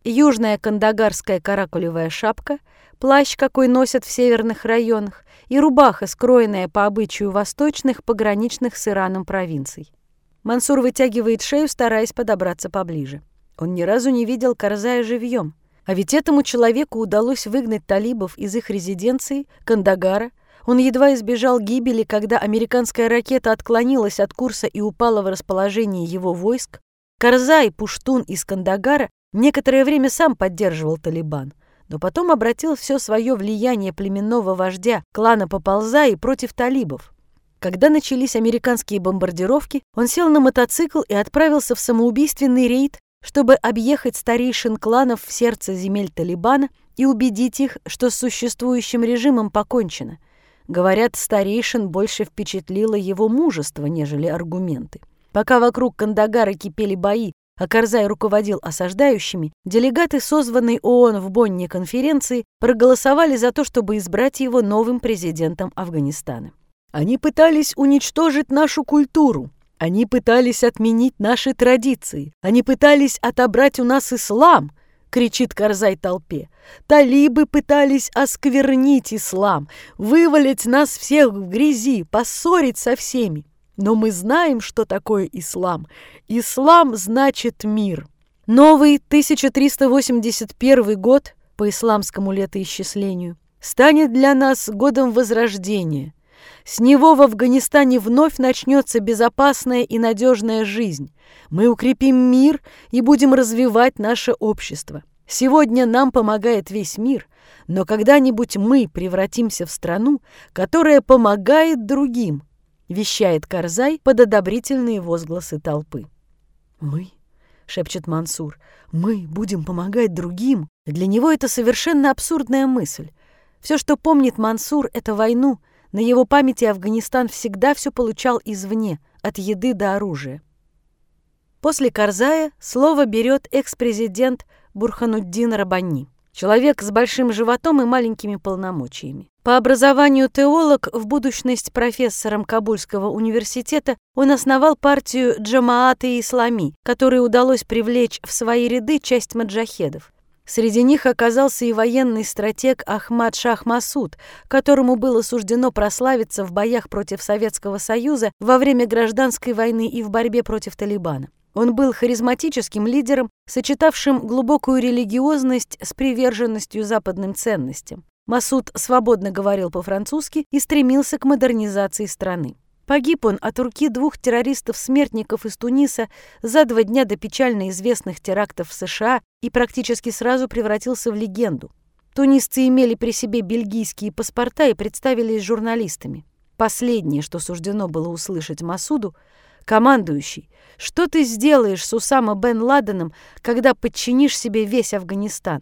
южная кандагарская каракулевая шапка, плащ, какой носят в северных районах, и рубаха, скроенная по обычаю восточных, пограничных с Ираном провинций. Мансур вытягивает шею, стараясь подобраться поближе. Он ни разу не видел Карзая живьем. А ведь этому человеку удалось выгнать талибов из их резиденции, Кандагара. Он едва избежал гибели, когда американская ракета отклонилась от курса и упала в расположение его войск. Карзай, пуштун из Кандагара, некоторое время сам поддерживал Талибан, но потом обратил все свое влияние племенного вождя клана Поползаи против талибов. Когда начались американские бомбардировки, он сел на мотоцикл и отправился в самоубийственный рейд, чтобы объехать старейшин кланов в сердце земель Талибана и убедить их, что с существующим режимом покончено. Говорят, старейшин больше впечатлило его мужество, нежели аргументы. Пока вокруг Кандагара кипели бои, а Карзай руководил осаждающими, делегаты, созванной ООН в Бонне конференции, проголосовали за то, чтобы избрать его новым президентом Афганистана. «Они пытались уничтожить нашу культуру. Они пытались отменить наши традиции. Они пытались отобрать у нас ислам», — кричит Карзай толпе. «Талибы пытались осквернить ислам, вывалить нас всех в грязи, поссорить со всеми. Но мы знаем, что такое ислам. Ислам значит мир». Новый тысяча триста восемьдесят первый год, по исламскому летоисчислению, станет для нас годом возрождения. С него в Афганистане вновь начнется безопасная и надежная жизнь. Мы укрепим мир и будем развивать наше общество. Сегодня нам помогает весь мир, но когда-нибудь мы превратимся в страну, которая помогает другим, вещает Карзай под одобрительные возгласы толпы. «Мы?» — шепчет Мансур. «Мы будем помогать другим?» Для него это совершенно абсурдная мысль. Все, что помнит Мансур, — это войну. На его памяти Афганистан всегда все получал извне, от еды до оружия. После Карзая слово берет экс-президент Бурхануддин Раббани. Человек с большим животом и маленькими полномочиями. По образованию теолог, в будущность профессором Кабульского университета, он основал партию Джамаат-и-Ислами, которой удалось привлечь в свои ряды часть маджахедов. Среди них оказался и военный стратег Ахмад Шах Масуд, которому было суждено прославиться в боях против Советского Союза во время гражданской войны и в борьбе против Талибана. Он был харизматическим лидером, сочетавшим глубокую религиозность с приверженностью западным ценностям. Масуд свободно говорил по-французски и стремился к модернизации страны. Погиб он от руки двух террористов-смертников из Туниса за два дня до печально известных терактов в США и практически сразу превратился в легенду. Тунисцы имели при себе бельгийские паспорта и представились журналистами. Последнее, что суждено было услышать Масуду: «Командующий, что ты сделаешь с Усама бен Ладеном, когда подчинишь себе весь Афганистан?»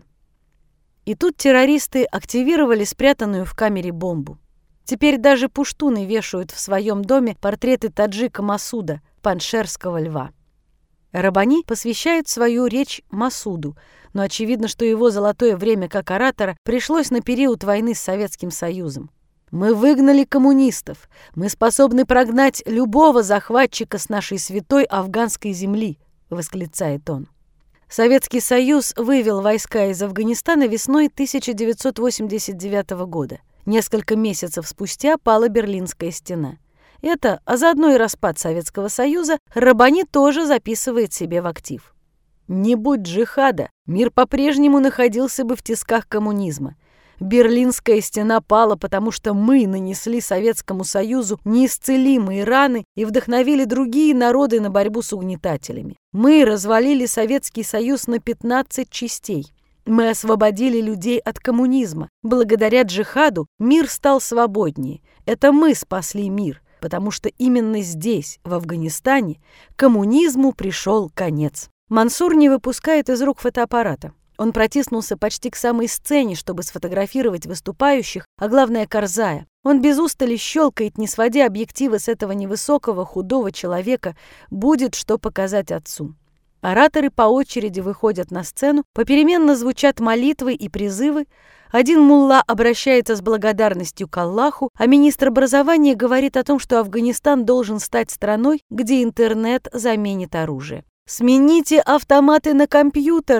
И тут террористы активировали спрятанную в камере бомбу. Теперь даже пуштуны вешают в своем доме портреты таджика Масуда, паншерского льва. Раббани посвящает свою речь Масуду, но очевидно, что его золотое время как оратора пришлось на период войны с Советским Союзом. «Мы выгнали коммунистов. Мы способны прогнать любого захватчика с нашей святой афганской земли», — восклицает он. Советский Союз вывел войска из Афганистана весной тысяча девятьсот восемьдесят девятого года. Несколько месяцев спустя пала Берлинская стена. Это, а заодно и распад Советского Союза, Раббани тоже записывает себе в актив. «Не будь джихада, мир по-прежнему находился бы в тисках коммунизма. Берлинская стена пала, потому что мы нанесли Советскому Союзу неисцелимые раны и вдохновили другие народы на борьбу с угнетателями. Мы развалили Советский Союз на пятнадцать частей. Мы освободили людей от коммунизма. Благодаря джихаду мир стал свободнее. Это мы спасли мир, потому что именно здесь, в Афганистане, коммунизму пришел конец». Мансур не выпускает из рук фотоаппарата. Он протиснулся почти к самой сцене, чтобы сфотографировать выступающих, а главное — Карзая. Он без устали щелкает, не сводя объектива с этого невысокого, худого человека, будет что показать отцу. Ораторы по очереди выходят на сцену, попеременно звучат молитвы и призывы. Один мулла обращается с благодарностью к Аллаху, а министр образования говорит о том, что Афганистан должен стать страной, где интернет заменит оружие. «Смените автоматы на компьютеры!»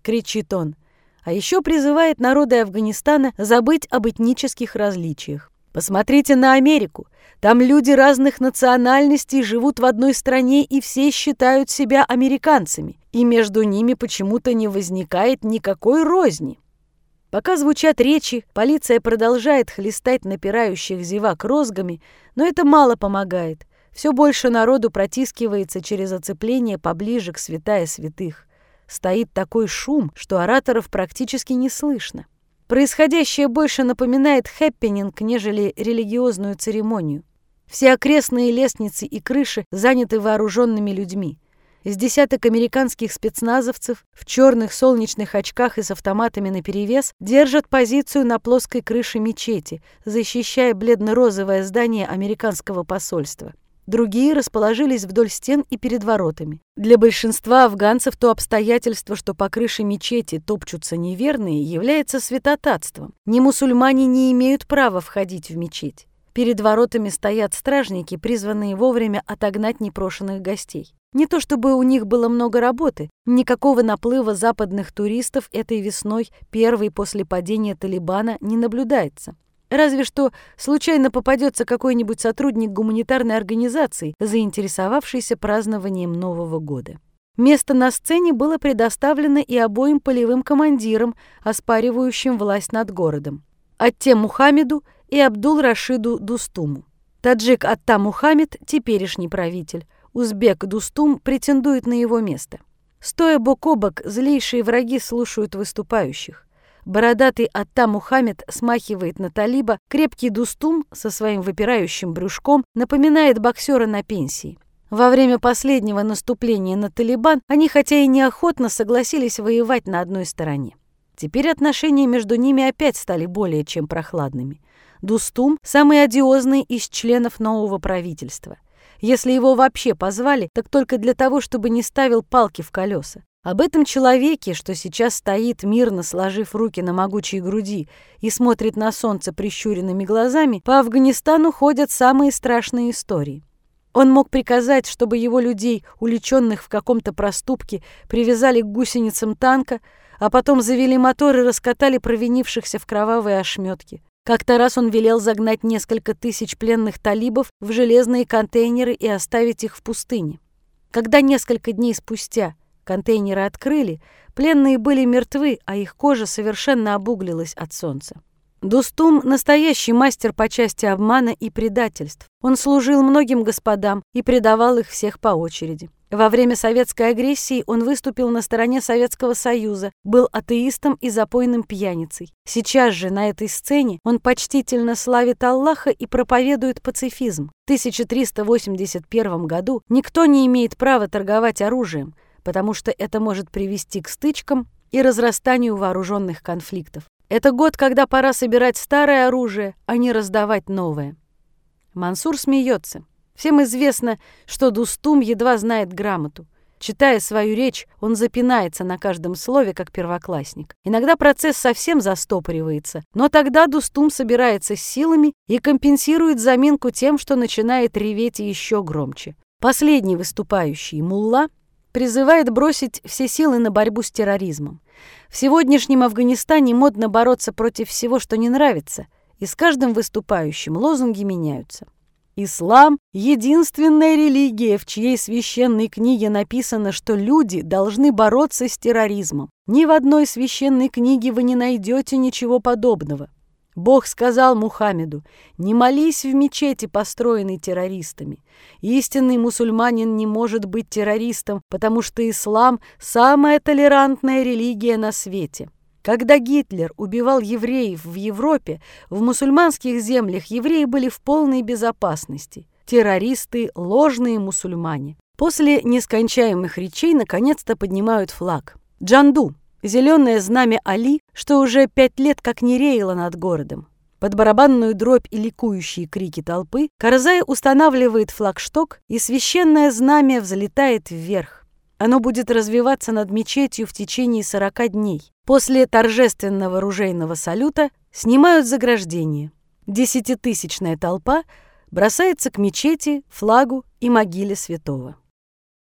— кричит он. А еще призывает народы Афганистана забыть об этнических различиях. Посмотрите на Америку. Там люди разных национальностей живут в одной стране и все считают себя американцами. И между ними почему-то не возникает никакой розни. Пока звучат речи, полиция продолжает хлестать напирающих зевак розгами, но это мало помогает. Все больше народу протискивается через оцепление поближе к святая святых. Стоит такой шум, что ораторов практически не слышно. Происходящее больше напоминает хэппенинг, нежели религиозную церемонию. Все окрестные лестницы и крыши заняты вооруженными людьми. С десяток американских спецназовцев в черных солнечных очках и с автоматами наперевес держат позицию на плоской крыше мечети, защищая бледно-розовое здание американского посольства. Другие расположились вдоль стен и перед воротами. Для большинства афганцев то обстоятельство, что по крыше мечети топчутся неверные, является святотатством. Немусульмане не имеют права входить в мечеть. Перед воротами стоят стражники, призванные вовремя отогнать непрошенных гостей. Не то чтобы у них было много работы, никакого наплыва западных туристов этой весной, первой после падения Талибана, не наблюдается. Разве что случайно попадется какой-нибудь сотрудник гуманитарной организации, заинтересовавшийся празднованием Нового года. Место на сцене было предоставлено и обоим полевым командирам, оспаривающим власть над городом. Атте Мухаммеду и Абдул-Рашиду Дустуму. Таджик Атта Мухаммед – теперешний правитель. Узбек Дустум претендует на его место. Стоя бок о бок, злейшие враги слушают выступающих. Бородатый Атта Мухаммед смахивает на талиба, крепкий Дустум со своим выпирающим брюшком напоминает боксера на пенсии. Во время последнего наступления на Талибан они хотя и неохотно согласились воевать на одной стороне. Теперь отношения между ними опять стали более чем прохладными. Дустум – самый одиозный из членов нового правительства. Если его вообще позвали, так только для того, чтобы не ставил палки в колеса. Об этом человеке, что сейчас стоит, мирно сложив руки на могучей груди и смотрит на солнце прищуренными глазами, по Афганистану ходят самые страшные истории. Он мог приказать, чтобы его людей, уличенных в каком-то проступке, привязали к гусеницам танка, а потом завели мотор и раскатали провинившихся в кровавые ошметки. Как-то раз он велел загнать несколько тысяч пленных талибов в железные контейнеры и оставить их в пустыне. Когда несколько дней спустя контейнеры открыли, пленные были мертвы, а их кожа совершенно обуглилась от солнца. Дустум – настоящий мастер по части обмана и предательств. Он служил многим господам и предавал их всех по очереди. Во время советской агрессии он выступил на стороне Советского Союза, был атеистом и запойным пьяницей. Сейчас же на этой сцене он почтительно славит Аллаха и проповедует пацифизм. В тысяча триста восемьдесят первом году никто не имеет права торговать оружием, потому что это может привести к стычкам и разрастанию вооруженных конфликтов. Это год, когда пора собирать старое оружие, а не раздавать новое. Мансур смеется. Всем известно, что Дустум едва знает грамоту. Читая свою речь, он запинается на каждом слове, как первоклассник. Иногда процесс совсем застопоривается, но тогда Дустум собирается с силами и компенсирует заминку тем, что начинает реветь еще громче. Последний выступающий, мулла, призывает бросить все силы на борьбу с терроризмом. В сегодняшнем Афганистане модно бороться против всего, что не нравится, и с каждым выступающим лозунги меняются. Ислам – единственная религия, в чьей священной книге написано, что люди должны бороться с терроризмом. Ни в одной священной книге вы не найдете ничего подобного. Бог сказал Мухаммеду: «Не молись в мечети, построенной террористами. Истинный мусульманин не может быть террористом, потому что ислам – самая толерантная религия на свете». Когда Гитлер убивал евреев в Европе, в мусульманских землях евреи были в полной безопасности. Террористы – ложные мусульмане. После нескончаемых речей наконец-то поднимают флаг. Джанду – зеленое знамя Али, что уже пять лет как не реяло над городом. Под барабанную дробь и ликующие крики толпы Карзай устанавливает флагшток, и священное знамя взлетает вверх. Оно будет развиваться над мечетью в течение сорока дней. После торжественного ружейного салюта снимают заграждение. Десятитысячная толпа бросается к мечети, флагу и могиле святого.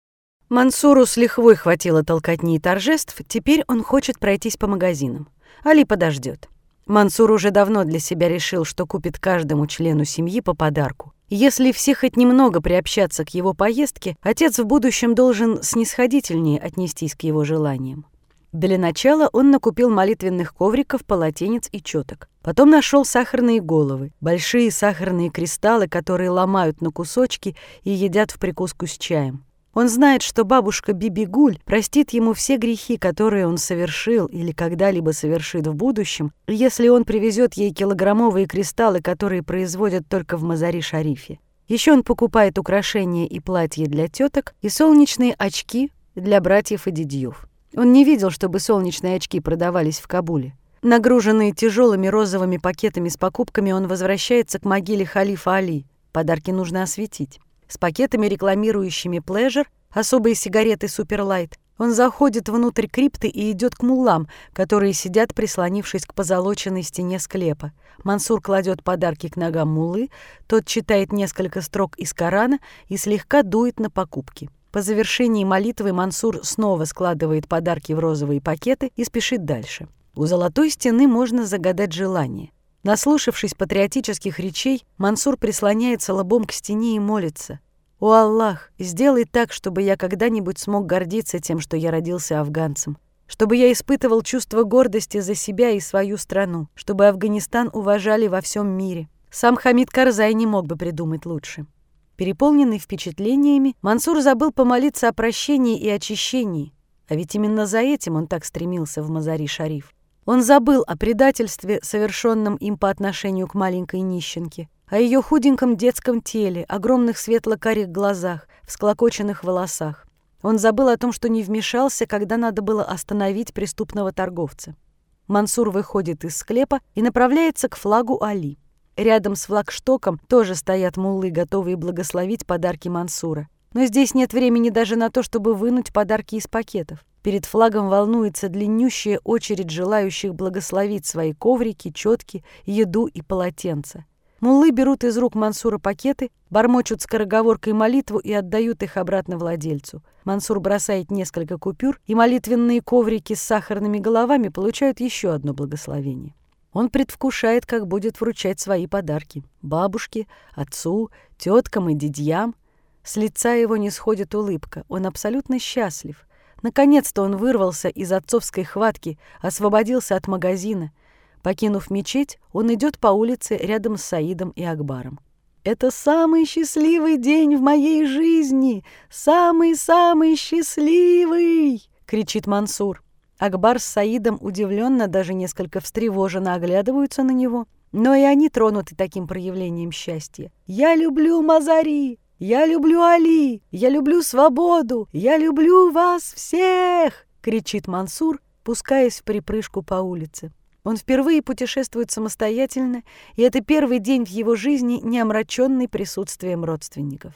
Мансуру с лихвой хватило толкотни и торжеств, теперь он хочет пройтись по магазинам. Али подождет. Мансур уже давно для себя решил, что купит каждому члену семьи по подарку. Если все хоть немного приобщаться к его поездке, отец в будущем должен снисходительнее отнестись к его желаниям. Для начала он накупил молитвенных ковриков, полотенец и чёток. Потом нашел сахарные головы, большие сахарные кристаллы, которые ломают на кусочки и едят в прикуску с чаем. Он знает, что бабушка Биби-Гуль простит ему все грехи, которые он совершил или когда-либо совершит в будущем, если он привезет ей килограммовые кристаллы, которые производят только в Мазари-Шарифе. Еще он покупает украшения и платья для теток и солнечные очки для братьев и дядьев. Он не видел, чтобы солнечные очки продавались в Кабуле. Нагруженный тяжелыми розовыми пакетами с покупками, он возвращается к могиле халифа Али. Подарки нужно осветить. С пакетами, рекламирующими Pleasure, особые сигареты Super Light, он заходит внутрь крипты и идет к муллам, которые сидят, прислонившись к позолоченной стене склепа. Мансур кладет подарки к ногам муллы, тот читает несколько строк из Корана и слегка дует на покупки. По завершении молитвы Мансур снова складывает подарки в розовые пакеты и спешит дальше. У золотой стены можно загадать желание. Наслушавшись патриотических речей, Мансур прислоняется лбом к стене и молится: «О Аллах, сделай так, чтобы я когда-нибудь смог гордиться тем, что я родился афганцем, чтобы я испытывал чувство гордости за себя и свою страну, чтобы Афганистан уважали во всем мире». Сам Хамид Карзай не мог бы придумать лучше. Переполненный впечатлениями, Мансур забыл помолиться о прощении и очищении, а ведь именно за этим он так стремился в Мазари-Шариф. Он забыл о предательстве, совершенном им по отношению к маленькой нищенке, о ее худеньком детском теле, огромных светло-карих глазах, всклокоченных волосах. Он забыл о том, что не вмешался, когда надо было остановить преступного торговца. Мансур выходит из склепа и направляется к флагу Али. Рядом с флагштоком тоже стоят муллы, готовые благословить подарки Мансура. Но здесь нет времени даже на то, чтобы вынуть подарки из пакетов. Перед флагом волнуется длиннющая очередь желающих благословить свои коврики, чётки, еду и полотенца. Муллы берут из рук Мансура пакеты, бормочут скороговоркой молитву и отдают их обратно владельцу. Мансур бросает несколько купюр, и молитвенные коврики с сахарными головами получают еще одно благословение. Он предвкушает, как будет вручать свои подарки бабушке, отцу, теткам и дядьям. С лица его не сходит улыбка, он абсолютно счастлив. Наконец-то он вырвался из отцовской хватки, освободился от магазина. Покинув мечеть, он идет по улице рядом с Саидом и Акбаром. «Это самый счастливый день в моей жизни! Самый-самый счастливый!» — кричит Мансур. Акбар с Саидом удивленно, даже несколько встревоженно оглядываются на него, но и они тронуты таким проявлением счастья. «Я люблю Мазари! Я люблю Али! Я люблю свободу! Я люблю вас всех!» — кричит Мансур, пускаясь в припрыжку по улице. Он впервые путешествует самостоятельно, и это первый день в его жизни, не омраченный присутствием родственников.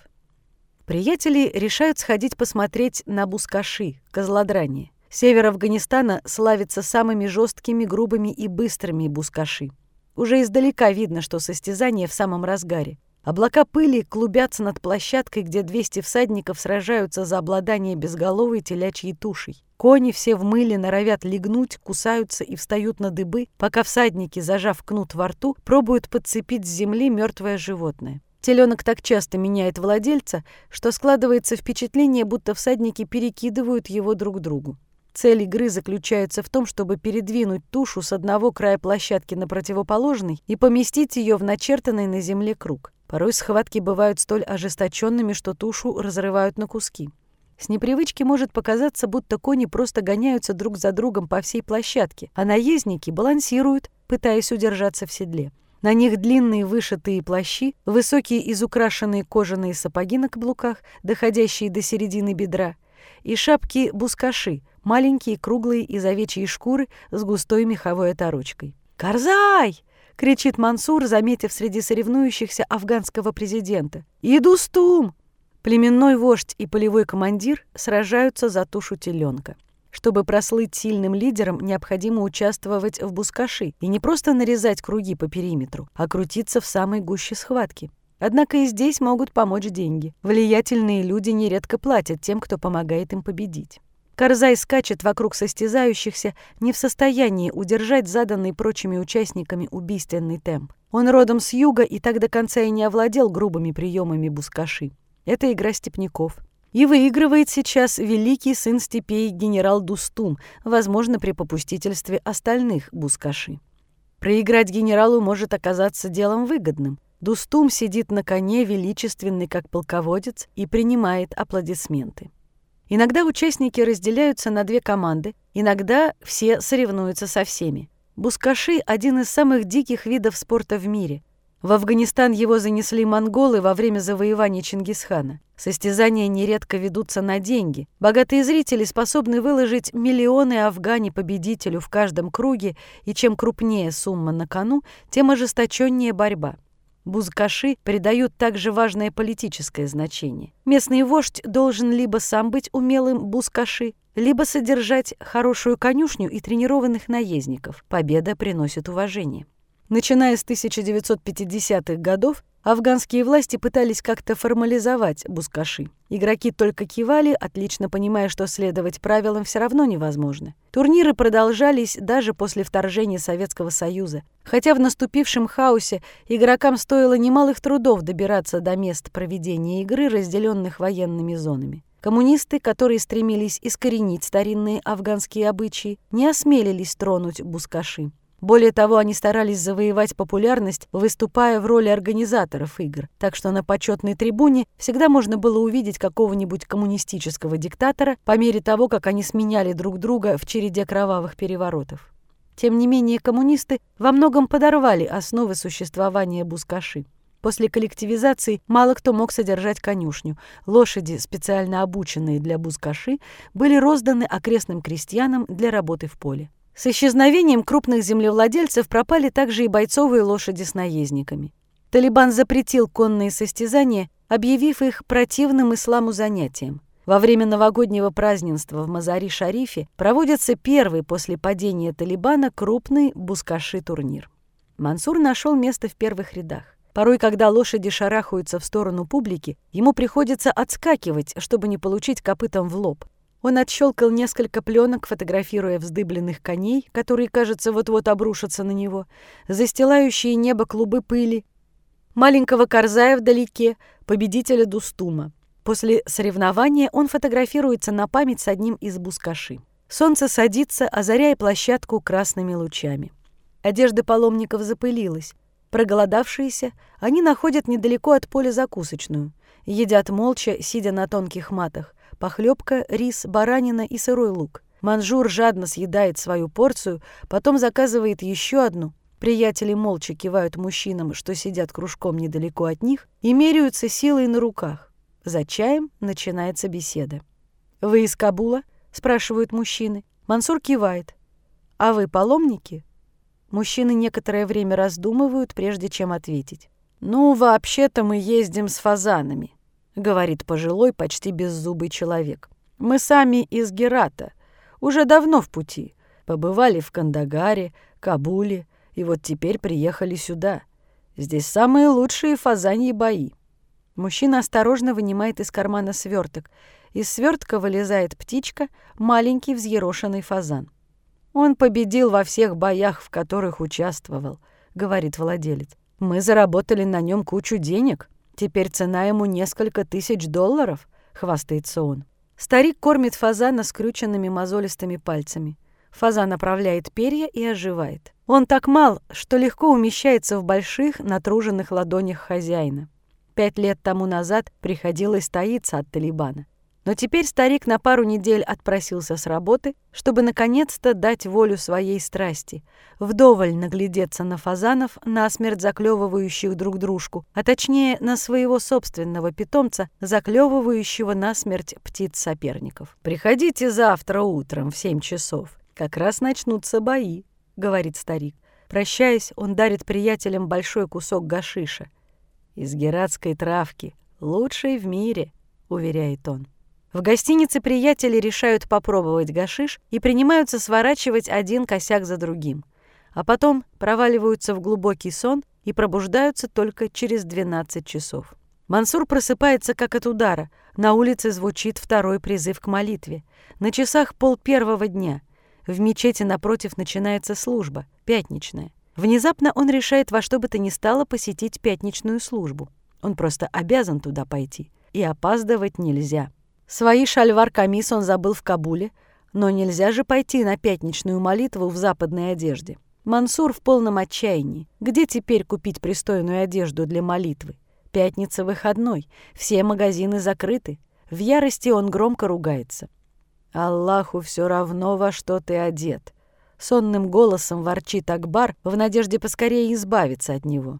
Приятели решают сходить посмотреть на бускаши, козлодрание. Север Афганистана славится самыми жесткими, грубыми и быстрыми бускаши. Уже издалека видно, что состязание в самом разгаре. Облака пыли клубятся над площадкой, где двести всадников сражаются за обладание безголовой телячьей тушей. Кони все в мыле норовят легнуть, кусаются и встают на дыбы, пока всадники, зажав кнут во рту, пробуют подцепить с земли мертвое животное. Теленок так часто меняет владельца, что складывается впечатление, будто всадники перекидывают его друг другу. Цель игры заключается в том, чтобы передвинуть тушу с одного края площадки на противоположный и поместить ее в начертанный на земле круг. Порой схватки бывают столь ожесточенными, что тушу разрывают на куски. С непривычки может показаться, будто кони просто гоняются друг за другом по всей площадке, а наездники балансируют, пытаясь удержаться в седле. На них длинные вышитые плащи, высокие изукрашенные кожаные сапоги на каблуках, доходящие до середины бедра, и шапки бускаши, маленькие, круглые, из овечьей шкуры с густой меховой оторочкой. «Карзай!» — кричит Мансур, заметив среди соревнующихся афганского президента. «Идустум!» Племенной вождь и полевой командир сражаются за тушу теленка. Чтобы прослыть сильным лидером, необходимо участвовать в бускаши и не просто нарезать круги по периметру, а крутиться в самой гуще схватки. Однако и здесь могут помочь деньги. Влиятельные люди нередко платят тем, кто помогает им победить. Карзай скачет вокруг состязающихся, не в состоянии удержать заданный прочими участниками убийственный темп. Он родом с юга и так до конца и не овладел грубыми приемами бускаши. Это игра степняков. И выигрывает сейчас великий сын степей генерал Дустум, возможно, при попустительстве остальных бускаши. Проиграть генералу может оказаться делом выгодным. Дустум сидит на коне, величественный как полководец, и принимает аплодисменты. Иногда участники разделяются на две команды, иногда все соревнуются со всеми. Бускаши – один из самых диких видов спорта в мире. В Афганистан его занесли монголы во время завоевания Чингисхана. Состязания нередко ведутся на деньги. Богатые зрители способны выложить миллионы афгани победителю в каждом круге, и чем крупнее сумма на кону, тем ожесточеннее борьба. Бускаши придают также важное политическое значение. Местный вождь должен либо сам быть умелым бускаши, либо содержать хорошую конюшню и тренированных наездников. Победа приносит уважение. Начиная с тысяча девятьсот пятидесятых годов, афганские власти пытались как-то формализовать бускаши. Игроки только кивали, отлично понимая, что следовать правилам все равно невозможно. Турниры продолжались даже после вторжения Советского Союза. Хотя в наступившем хаосе игрокам стоило немалых трудов добираться до мест проведения игры, разделенных военными зонами. Коммунисты, которые стремились искоренить старинные афганские обычаи, не осмелились тронуть бускаши. Более того, они старались завоевать популярность, выступая в роли организаторов игр, так что на почетной трибуне всегда можно было увидеть какого-нибудь коммунистического диктатора по мере того, как они сменяли друг друга в череде кровавых переворотов. Тем не менее, коммунисты во многом подорвали основы существования бускаши. После коллективизации мало кто мог содержать конюшню. Лошади, специально обученные для бускаши, были розданы окрестным крестьянам для работы в поле. С исчезновением крупных землевладельцев пропали также и бойцовые лошади с наездниками. Талибан запретил конные состязания, объявив их противным исламу занятием. Во время новогоднего празднества в Мазари-Шарифе проводится первый после падения Талибана крупный бускаши-турнир. Мансур нашел место в первых рядах. Порой, когда лошади шарахаются в сторону публики, ему приходится отскакивать, чтобы не получить копытом в лоб. Он отщелкал несколько пленок, фотографируя вздыбленных коней, которые, кажется, вот-вот обрушатся на него, застилающие небо клубы пыли, маленького Карзая вдалеке, победителя Дустума. После соревнования он фотографируется на память с одним из бускаши. Солнце садится, озаряя площадку красными лучами. Одежда паломников запылилась. Проголодавшиеся, они находят недалеко от поля закусочную. Едят молча, сидя на тонких матах. Похлебка, рис, баранина и сырой лук. Манжур жадно съедает свою порцию, потом заказывает еще одну. Приятели молча кивают мужчинам, что сидят кружком недалеко от них, и меряются силой на руках. За чаем начинается беседа. «Вы из Кабула?» – спрашивают мужчины. Мансур кивает. «А вы паломники?» Мужчины некоторое время раздумывают, прежде чем ответить. «Ну, вообще-то мы ездим с фазанами», — говорит пожилой, почти беззубый человек. «Мы сами из Герата, уже давно в пути. Побывали в Кандагаре, Кабуле, и вот теперь приехали сюда. Здесь самые лучшие фазаньи бои». Мужчина осторожно вынимает из кармана сверток. Из свертка вылезает птичка, маленький взъерошенный фазан. «Он победил во всех боях, в которых участвовал», — говорит владелец. «Мы заработали на нем кучу денег. Теперь цена ему несколько тысяч долларов», — хвастается он. Старик кормит фазана скрюченными мозолистыми пальцами. Фазан оправляет перья и оживает. Он так мал, что легко умещается в больших, натруженных ладонях хозяина. Пять лет тому назад приходилось таиться от Талибана. Но теперь старик на пару недель отпросился с работы, чтобы наконец-то дать волю своей страсти, вдоволь наглядеться на фазанов, насмерть заклевывающих друг дружку, а точнее на своего собственного питомца, заклевывающего насмерть птиц-соперников. «Приходите завтра утром в семь часов, как раз начнутся бои», — говорит старик. Прощаясь, он дарит приятелям большой кусок гашиша. «Из гератской травки, лучшей в мире», — уверяет он. В гостинице приятели решают попробовать гашиш и принимаются сворачивать один косяк за другим. а потом проваливаются в глубокий сон и пробуждаются только через двенадцать часов. Мансур просыпается как от удара. На улице звучит второй призыв к молитве. На часах пол первого дня. В мечети напротив начинается служба, пятничная. Внезапно он решает во что бы то ни стало посетить пятничную службу. Он просто обязан туда пойти. И опаздывать нельзя. Свои шальвар-камис он забыл в Кабуле, но нельзя же пойти на пятничную молитву в западной одежде. Мансур в полном отчаянии. Где теперь купить пристойную одежду для молитвы? Пятница выходной, все магазины закрыты. В ярости он громко ругается. «Аллаху все равно, во что ты одет», — сонным голосом ворчит Акбар в надежде поскорее избавиться от него.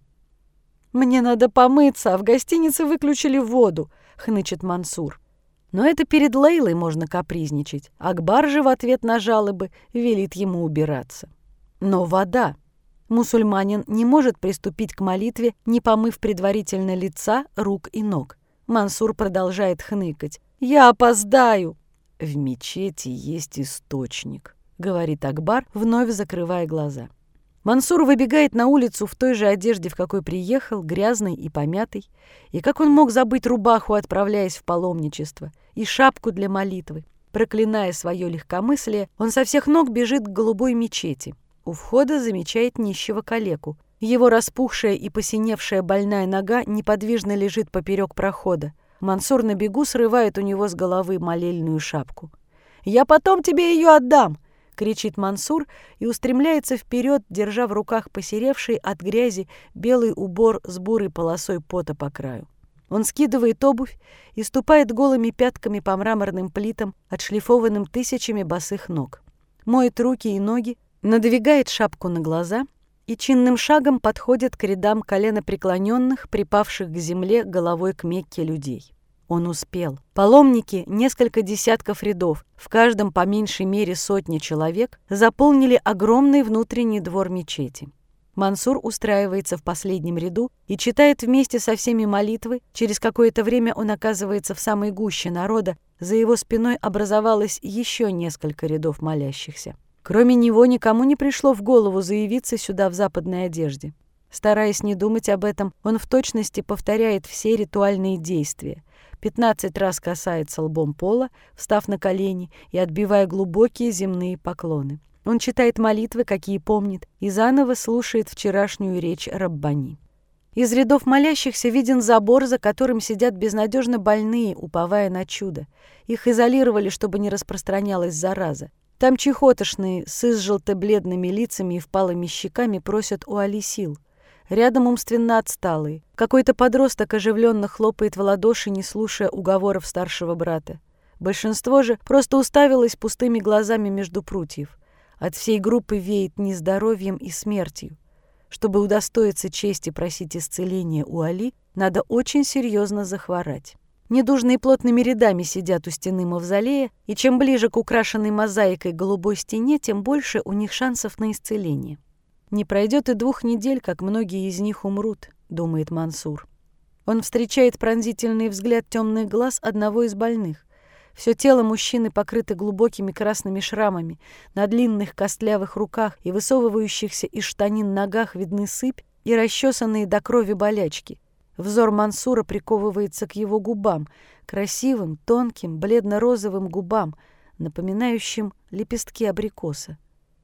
«Мне надо помыться, а в гостинице выключили воду», — хнычет Мансур. Но это перед Лейлой можно капризничать. Акбар же в ответ на жалобы велит ему убираться. Но вода. Мусульманин не может приступить к молитве, не помыв предварительно лица, рук и ног. Мансур продолжает хныкать. «Я опоздаю!» «В мечети есть источник», — говорит Акбар, вновь закрывая глаза. Мансур выбегает на улицу в той же одежде, в какой приехал, грязной и помятой. И как он мог забыть рубаху, отправляясь в паломничество, и шапку для молитвы? Проклиная свое легкомыслие, он со всех ног бежит к голубой мечети. У входа замечает нищего калеку. Его распухшая и посиневшая больная нога неподвижно лежит поперек прохода. Мансур на бегу срывает у него с головы молельную шапку. «Я потом тебе ее отдам!» — кричит Мансур и устремляется вперед, держа в руках посеревший от грязи белый убор с бурой полосой пота по краю. Он скидывает обувь и ступает голыми пятками по мраморным плитам, отшлифованным тысячами босых ног. Моет руки и ноги, надвигает шапку на глаза и чинным шагом подходит к рядам коленопреклоненных, припавших к земле головой к Мекке людей. Он успел. Паломники, несколько десятков рядов, в каждом по меньшей мере сотни человек, заполнили огромный внутренний двор мечети. Мансур устраивается в последнем ряду и читает вместе со всеми молитвы. Через какое-то время он оказывается в самой гуще народа. За его спиной образовалось еще несколько рядов молящихся. Кроме него никому не пришло в голову заявиться сюда в западной одежде. Стараясь не думать об этом, он в точности повторяет все ритуальные действия. Пятнадцать раз касается лбом пола, встав на колени и отбивая глубокие земные поклоны. Он читает молитвы, какие помнит, и заново слушает вчерашнюю речь Раббани. Из рядов молящихся виден забор, за которым сидят безнадежно больные, уповая на чудо. Их изолировали, чтобы не распространялась зараза. Там чехотошные, с изжелто-бледными лицами и впалыми щеками просят у Али сил. Рядом умственно отсталые. Какой-то подросток оживленно хлопает в ладоши, не слушая уговоров старшего брата. Большинство же просто уставилось пустыми глазами между прутьев. От всей группы веет нездоровьем и смертью. Чтобы удостоиться чести просить исцеления у Али, надо очень серьезно захворать. Недужные плотными рядами сидят у стены мавзолея, и чем ближе к украшенной мозаикой голубой стене, тем больше у них шансов на исцеление. «Не пройдет и двух недель, как многие из них умрут», — думает Мансур. Он встречает пронзительный взгляд темных глаз одного из больных. Все тело мужчины покрыто глубокими красными шрамами, на длинных костлявых руках и высовывающихся из штанин ногах видны сыпь и расчесанные до крови болячки. Взор Мансура приковывается к его губам, красивым, тонким, бледно-розовым губам, напоминающим лепестки абрикоса.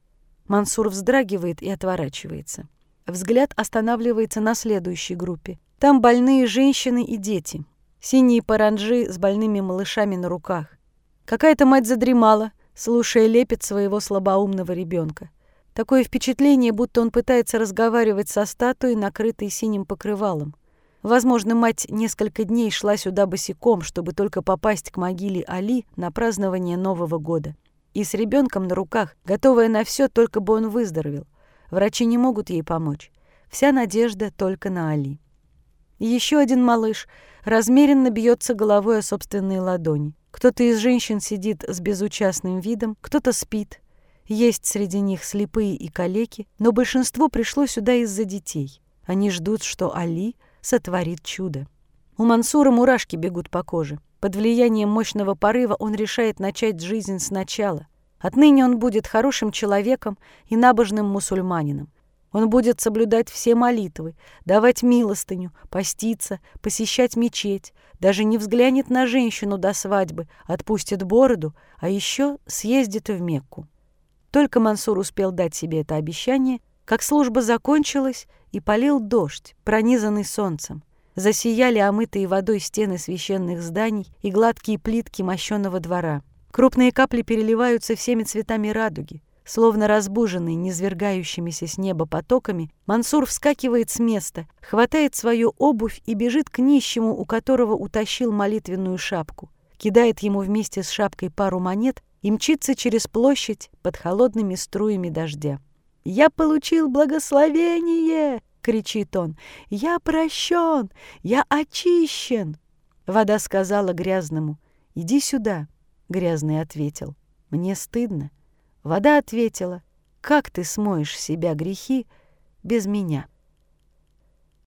Мансур вздрагивает и отворачивается. Взгляд останавливается на следующей группе. Там больные женщины и дети. Синие паранджи с больными малышами на руках. Какая-то мать задремала, слушая лепет своего слабоумного ребенка. Такое впечатление, будто он пытается разговаривать со статуей, накрытой синим покрывалом. Возможно, мать несколько дней шла сюда босиком, чтобы только попасть к могиле Али на празднование Нового года. И с ребенком на руках, готовая на все, только бы он выздоровел. Врачи не могут ей помочь. Вся надежда только на Али. И еще один малыш размеренно бьется головой о собственные ладони. Кто-то из женщин сидит с безучастным видом, кто-то спит. Есть среди них слепые и калеки, но большинство пришло сюда из-за детей. Они ждут, что Али сотворит чудо. У Мансура мурашки бегут по коже. Под влиянием мощного порыва он решает начать жизнь сначала. Отныне он будет хорошим человеком и набожным мусульманином. Он будет соблюдать все молитвы, давать милостыню, поститься, посещать мечеть, даже не взглянет на женщину до свадьбы, отпустит бороду, а еще съездит в Мекку. Только Мансур успел дать себе это обещание, как служба закончилась, и полил дождь, пронизанный солнцем. Засияли омытые водой стены священных зданий и гладкие плитки мощеного двора. Крупные капли переливаются всеми цветами радуги. Словно разбуженный низвергающимися с неба потоками, Мансур вскакивает с места, хватает свою обувь и бежит к нищему, у которого утащил молитвенную шапку, кидает ему вместе с шапкой пару монет и мчится через площадь под холодными струями дождя. «Я получил благословение!» — кричит он. «Я прощен! Я очищен!» Вода сказала грязному: «Иди сюда!» Грязный ответил: «Мне стыдно». Вода ответила: «Как ты смоешь с себя грехи без меня?»